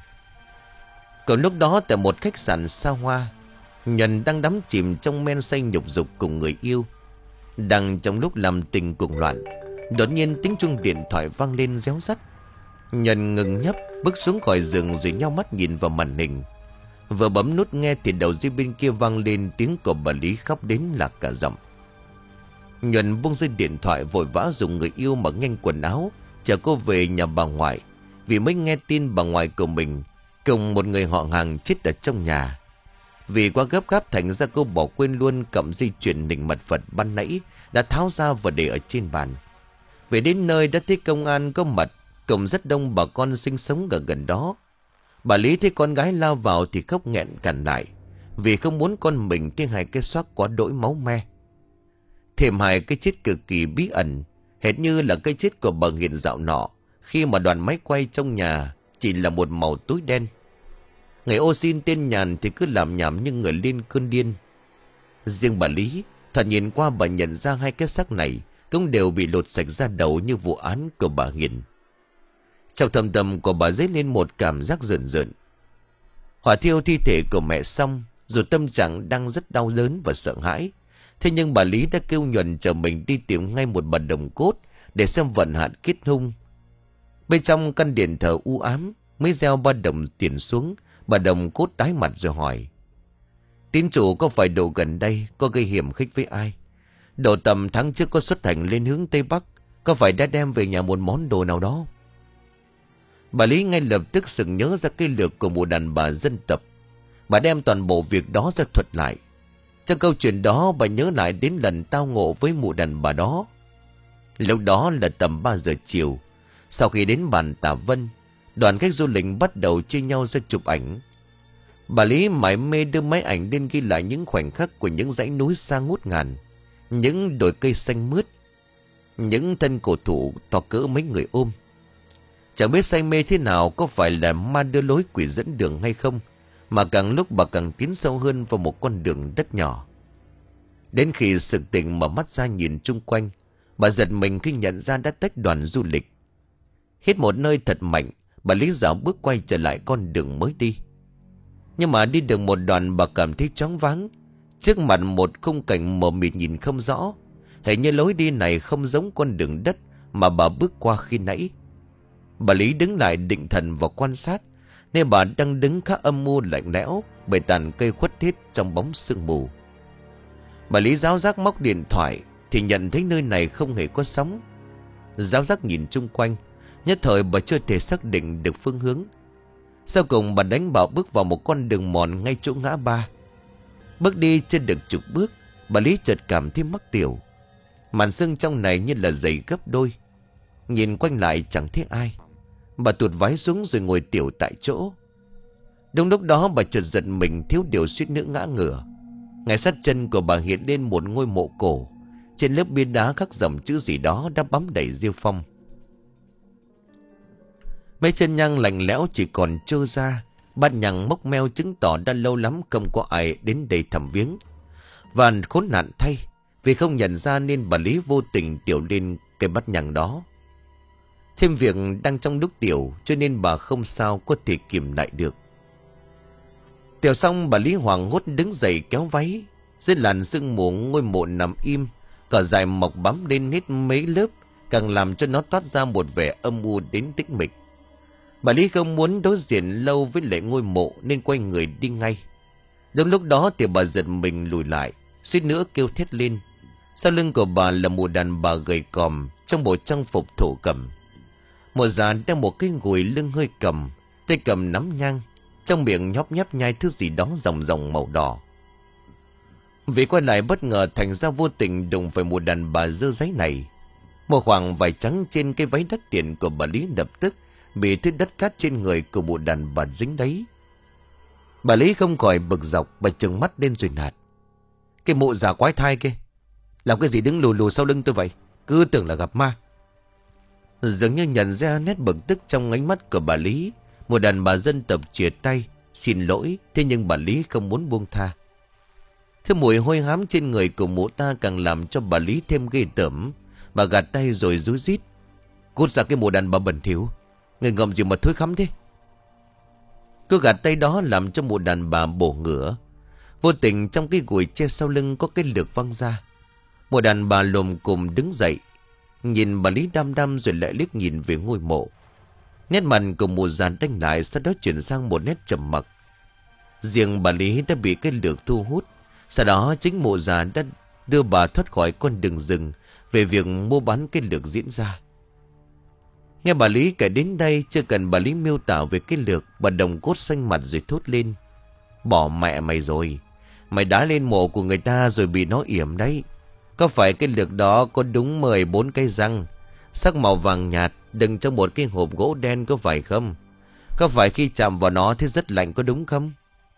Còn lúc đó tại một khách sạn xa hoa, Nhuần đang đắm chìm trong men say nhục dục cùng người yêu. Đang trong lúc làm tình cuồng loạn, đột nhiên tiếng chuông điện thoại vang lên réo rắt. Nhuần ngừng nhấp, bước xuống khỏi giường rồi nhao mắt nhìn vào màn hình. Vừa bấm nút nghe thì đầu dây bên kia vang lên tiếng của bà Lý khóc đến lạc cả giọng. Nhuần buông rơi điện thoại, vội vã dùng người yêu mặc nhanh quần áo chở cô về nhà bà ngoại, vì mới nghe tin bà ngoại của mình cùng một người họ hàng chết ở trong nhà. Vì quá gấp gáp thành ra cô bỏ quên luôn cặp dây chuyền nịnh mật Phật ban nãy đã tháo ra và để ở trên bàn. Về đến nơi đã thấy công an có mặt cùng rất đông bà con sinh sống ở gần đó. Bà Lý thấy con gái lao vào thì khóc nghẹn cằn lại, vì không muốn con mình thấy hai cái xác quá đỗi máu me. Thêm hai cái chết cực kỳ bí ẩn, hệt như là cái chết của bà Hiền dạo nọ, khi mà đoàn máy quay trong nhà chỉ là một màu tối đen. Người ô xin tên Nhàn thì cứ làm nhảm như người lên cơn điên. Riêng bà Lý, thật nhìn qua bà nhận ra hai cái xác này cũng đều bị lột sạch da đầu như vụ án của bà Hiền. Trong thâm tâm của bà dấy lên một cảm giác rợn rợn. Hỏa thiêu thi thể của mẹ xong, dù tâm trạng đang rất đau đớn và sợ hãi, thế nhưng bà Lý đã kêu Nhuần chờ mình đi tìm ngay một bà đồng cốt để xem vận hạn kết hung. Bên trong căn điện thờ u ám, mới gieo ba đồng tiền xuống, bà đồng cốt tái mặt rồi hỏi: Tín chủ có phải độ gần đây có gây hiểm khích với ai? Độ tầm tháng trước có xuất hành lên hướng Tây Bắc, có phải đã đem về nhà một món đồ nào đó? Bà Lý ngay lập tức sực nhớ ra cái lược của một đàn bà dân tộc. Bà đem toàn bộ việc đó ra thuật lại. Trong câu chuyện đó bà nhớ lại đến lần tao ngộ với mụ đàn bà đó. Lúc đó là tầm ba giờ chiều. Sau khi đến bàn Tả Vân, đoàn khách du lịch bắt đầu chia nhau ra chụp ảnh. Bà Lý mải mê đưa máy ảnh lên ghi lại những khoảnh khắc của những dãy núi xa ngút ngàn, những đồi cây xanh mướt, những thân cổ thụ to cỡ mấy người ôm. Chẳng biết say mê thế nào, có phải là ma đưa lối quỷ dẫn đường hay không, mà càng lúc bà càng tiến sâu hơn vào một con đường đất nhỏ. Đến khi sực tỉnh mở mắt ra nhìn chung quanh, bà giật mình khi nhận ra đã tách đoàn du lịch. Hít một hơi thật mạnh, bà Lý dạo bước quay trở lại con đường mới đi. Nhưng mà đi được một đoạn bà cảm thấy choáng váng. Trước mặt một khung cảnh mờ mịt nhìn không rõ, hình như lối đi này không giống con đường đất mà bà bước qua khi nãy. Bà Lý đứng lại định thần và quan sát, nên bà đang đứng khá âm mưu lạnh lẽo bởi tàn cây khuất hết trong bóng sương mù. Bà Lý ráo rác móc điện thoại thì nhận thấy nơi này không hề có sóng. Ráo rác nhìn chung quanh, nhất thời bà chưa thể xác định được phương hướng. Sau cùng bà đánh bảo bước vào một con đường mòn ngay chỗ ngã ba. Bước đi chưa được chục bước, bà Lý chợt cảm thấy mắc tiểu. Màn sương trong này như là dày gấp đôi. Nhìn quanh lại chẳng thấy ai. Bà tuột vái xuống rồi ngồi tiểu tại chỗ. Đúng lúc đó bà chợt giật mình, thiếu điều suýt nữa ngã ngửa. Ngay sát chân của bà hiện lên một ngôi mộ cổ. Trên lớp bia đá khắc dòng chữ gì đó đã bám đầy rêu phong. Mấy chân nhang lạnh lẽo chỉ còn trơ ra. Bát nhang mốc meo chứng tỏ đã lâu lắm không có ai đến đây thăm viếng. Và khốn nạn thay, vì không nhận ra nên bà Lý vô tình tiểu lên cây bát nhang đó. Thêm việc đang trong lúc tiểu, cho nên bà không sao có thể kìm lại được. Tiểu xong bà Lý hoảng hốt đứng dậy kéo váy. Dưới làn sương mù ngôi mộ nằm im, cỏ dài mọc bám lên hết mấy lớp, càng làm cho nó toát ra một vẻ âm u đến tĩnh mịch. Bà Lý không muốn đối diện lâu với lại ngôi mộ nên quay người đi ngay. Đúng lúc đó thì bà giật mình lùi lại, suýt nữa kêu thét lên. Sau lưng của bà là một đàn bà gầy còm trong bộ trang phục thổ cẩm. Một già đeo một cái gùi lưng hơi cầm, tay cầm nắm nhang, trong miệng nhóp nháp nhai thứ gì đó ròng ròng màu đỏ. Vì quay lại bất ngờ thành ra vô tình đụng phải một đàn bà dơ giấy này. Một khoảng vải trắng trên cái váy đắt tiền của bà Lý lập tức bị thứ đất cát trên người của một đàn bà dính đấy. Bà Lý không khỏi bực dọc, bà trừng mắt lên rồi nạt: cái mụ già quái thai kia, làm cái gì đứng lù lù sau lưng tôi vậy? Cứ tưởng là gặp ma. Dường như nhận ra nét bực tức trong ánh mắt của bà Lý, một đàn bà dân tộc chìa tay xin lỗi. Thế nhưng bà Lý không muốn buông tha. Thứ mùi hôi hám trên người của mụ ta càng làm cho bà Lý thêm ghê tởm. Bà gạt tay rồi rúi rít: cút ra cái mụ đàn bà bẩn thỉu, người ngậm gì mà thối khắm thế. Cứ gạt tay đó làm cho mụ đàn bà bổ ngửa. Vô tình trong cái gùi che sau lưng có cái lược văng ra. Một đàn bà lồm cồm đứng dậy, nhìn bà Lý đăm đăm rồi lại liếc nhìn về ngôi mộ. Nét mặt của mụ già đanh lại, sau đó chuyển sang một nét trầm mặc. Riêng bà Lý đã bị cái lược thu hút. Sau đó chính mụ già đã đưa bà thoát khỏi con đường rừng về việc mua bán cái lược diễn ra. Nghe bà Lý kể đến đây, chưa cần bà Lý miêu tả về cái lược, bà Đồng Cốt xanh mặt rồi thốt lên: bỏ mẹ mày rồi, mày đá lên mộ của người ta rồi bị nó yểm đấy. Có phải cái lược đó có đúng mười bốn cái răng, sắc màu vàng nhạt, đựng trong một cái hộp gỗ đen có phải không? Có phải khi chạm vào nó thì rất lạnh có đúng không?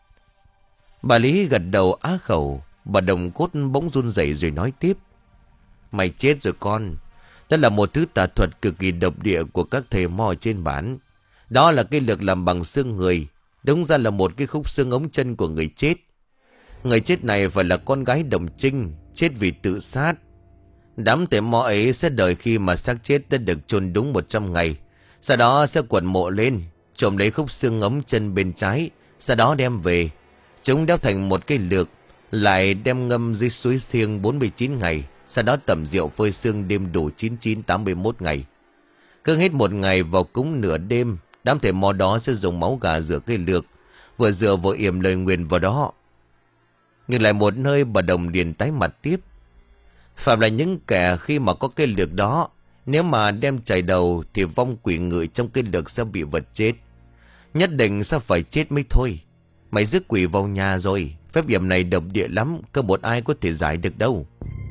Bà Lý gật đầu á khẩu. Bà Đồng Cốt bỗng run rẩy rồi nói tiếp: mày chết rồi con. Đó là một thứ tà thuật cực kỳ độc địa của các thầy mò trên bản. Đó là cái lược làm bằng xương người, đúng ra là một cái khúc xương ống chân của người chết. Người chết này phải là con gái Đồng Trinh, chết vì tự sát. Đám thầy mò ấy sẽ đợi khi mà xác chết đã được chôn đúng một trăm ngày. Sau đó sẽ quật mộ lên, trộm lấy khúc xương ống chân bên trái, sau đó đem về. Chúng đeo thành một cái lược, lại đem ngâm dưới suối Siêng bốn mươi chín ngày. Sau đó tẩm rượu phơi xương đêm đủ chín mươi chín tám mươi mốt ngày. Cứ hết một ngày vào cúng nửa đêm, đám thầy mò đó sẽ dùng máu gà rửa cái lược, vừa rửa vừa yểm lời nguyền vào đó. Ngược lại một nơi, bà Đồng liền tái mặt tiếp: phạm là những kẻ khi mà có cái lược đó, nếu mà đem chảy đầu thì vong quỷ ngự trong cái lược sẽ bị vật chết. Nhất định sẽ phải chết mới thôi. Mày rước quỷ vào nhà rồi, phép yểm này độc địa lắm, cơ một ai có thể giải được đâu.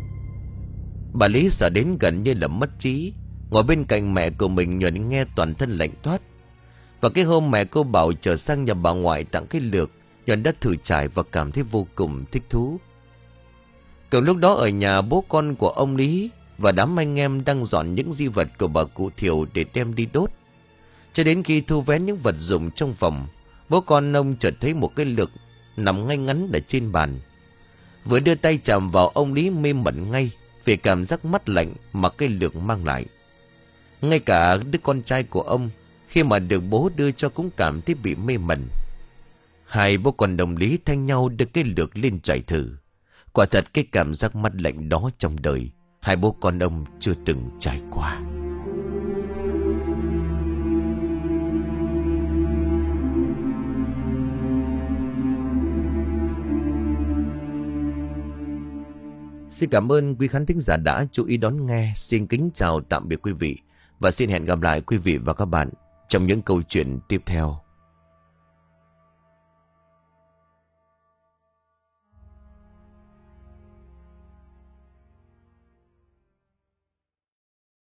Bà Lý sợ đến gần như là mất trí, ngồi bên cạnh mẹ của mình nhuận nghe toàn thân lạnh toát. Và cái hôm mẹ cô bảo trở sang nhà bà ngoại tặng cái lược, nhuận đã thử trải và cảm thấy vô cùng thích thú. Cùng lúc đó ở nhà, bố con của ông Lý và đám anh em đang dọn những di vật của bà cụ Thiều để đem đi đốt. Cho đến khi thu vén những vật dụng trong phòng, bố con ông chợt thấy một cái lược nằm ngay ngắn ở trên bàn. Vừa đưa tay chạm vào, ông Lý mê mẩn ngay về cảm giác mát lạnh mà cái lược mang lại. Ngay cả đứa con trai của ông khi mà được bố đưa cho cũng cảm thấy bị mê mẩn. Hai bố con đồng lý thanh nhau đưa cái lược lên trải thử. Quả thật cái cảm giác mát lạnh đó trong đời hai bố con ông chưa từng trải qua. Xin cảm ơn quý khán thính giả đã chú ý đón nghe. Xin kính chào tạm biệt quý vị, và xin hẹn gặp lại quý vị và các bạn trong những câu chuyện tiếp theo.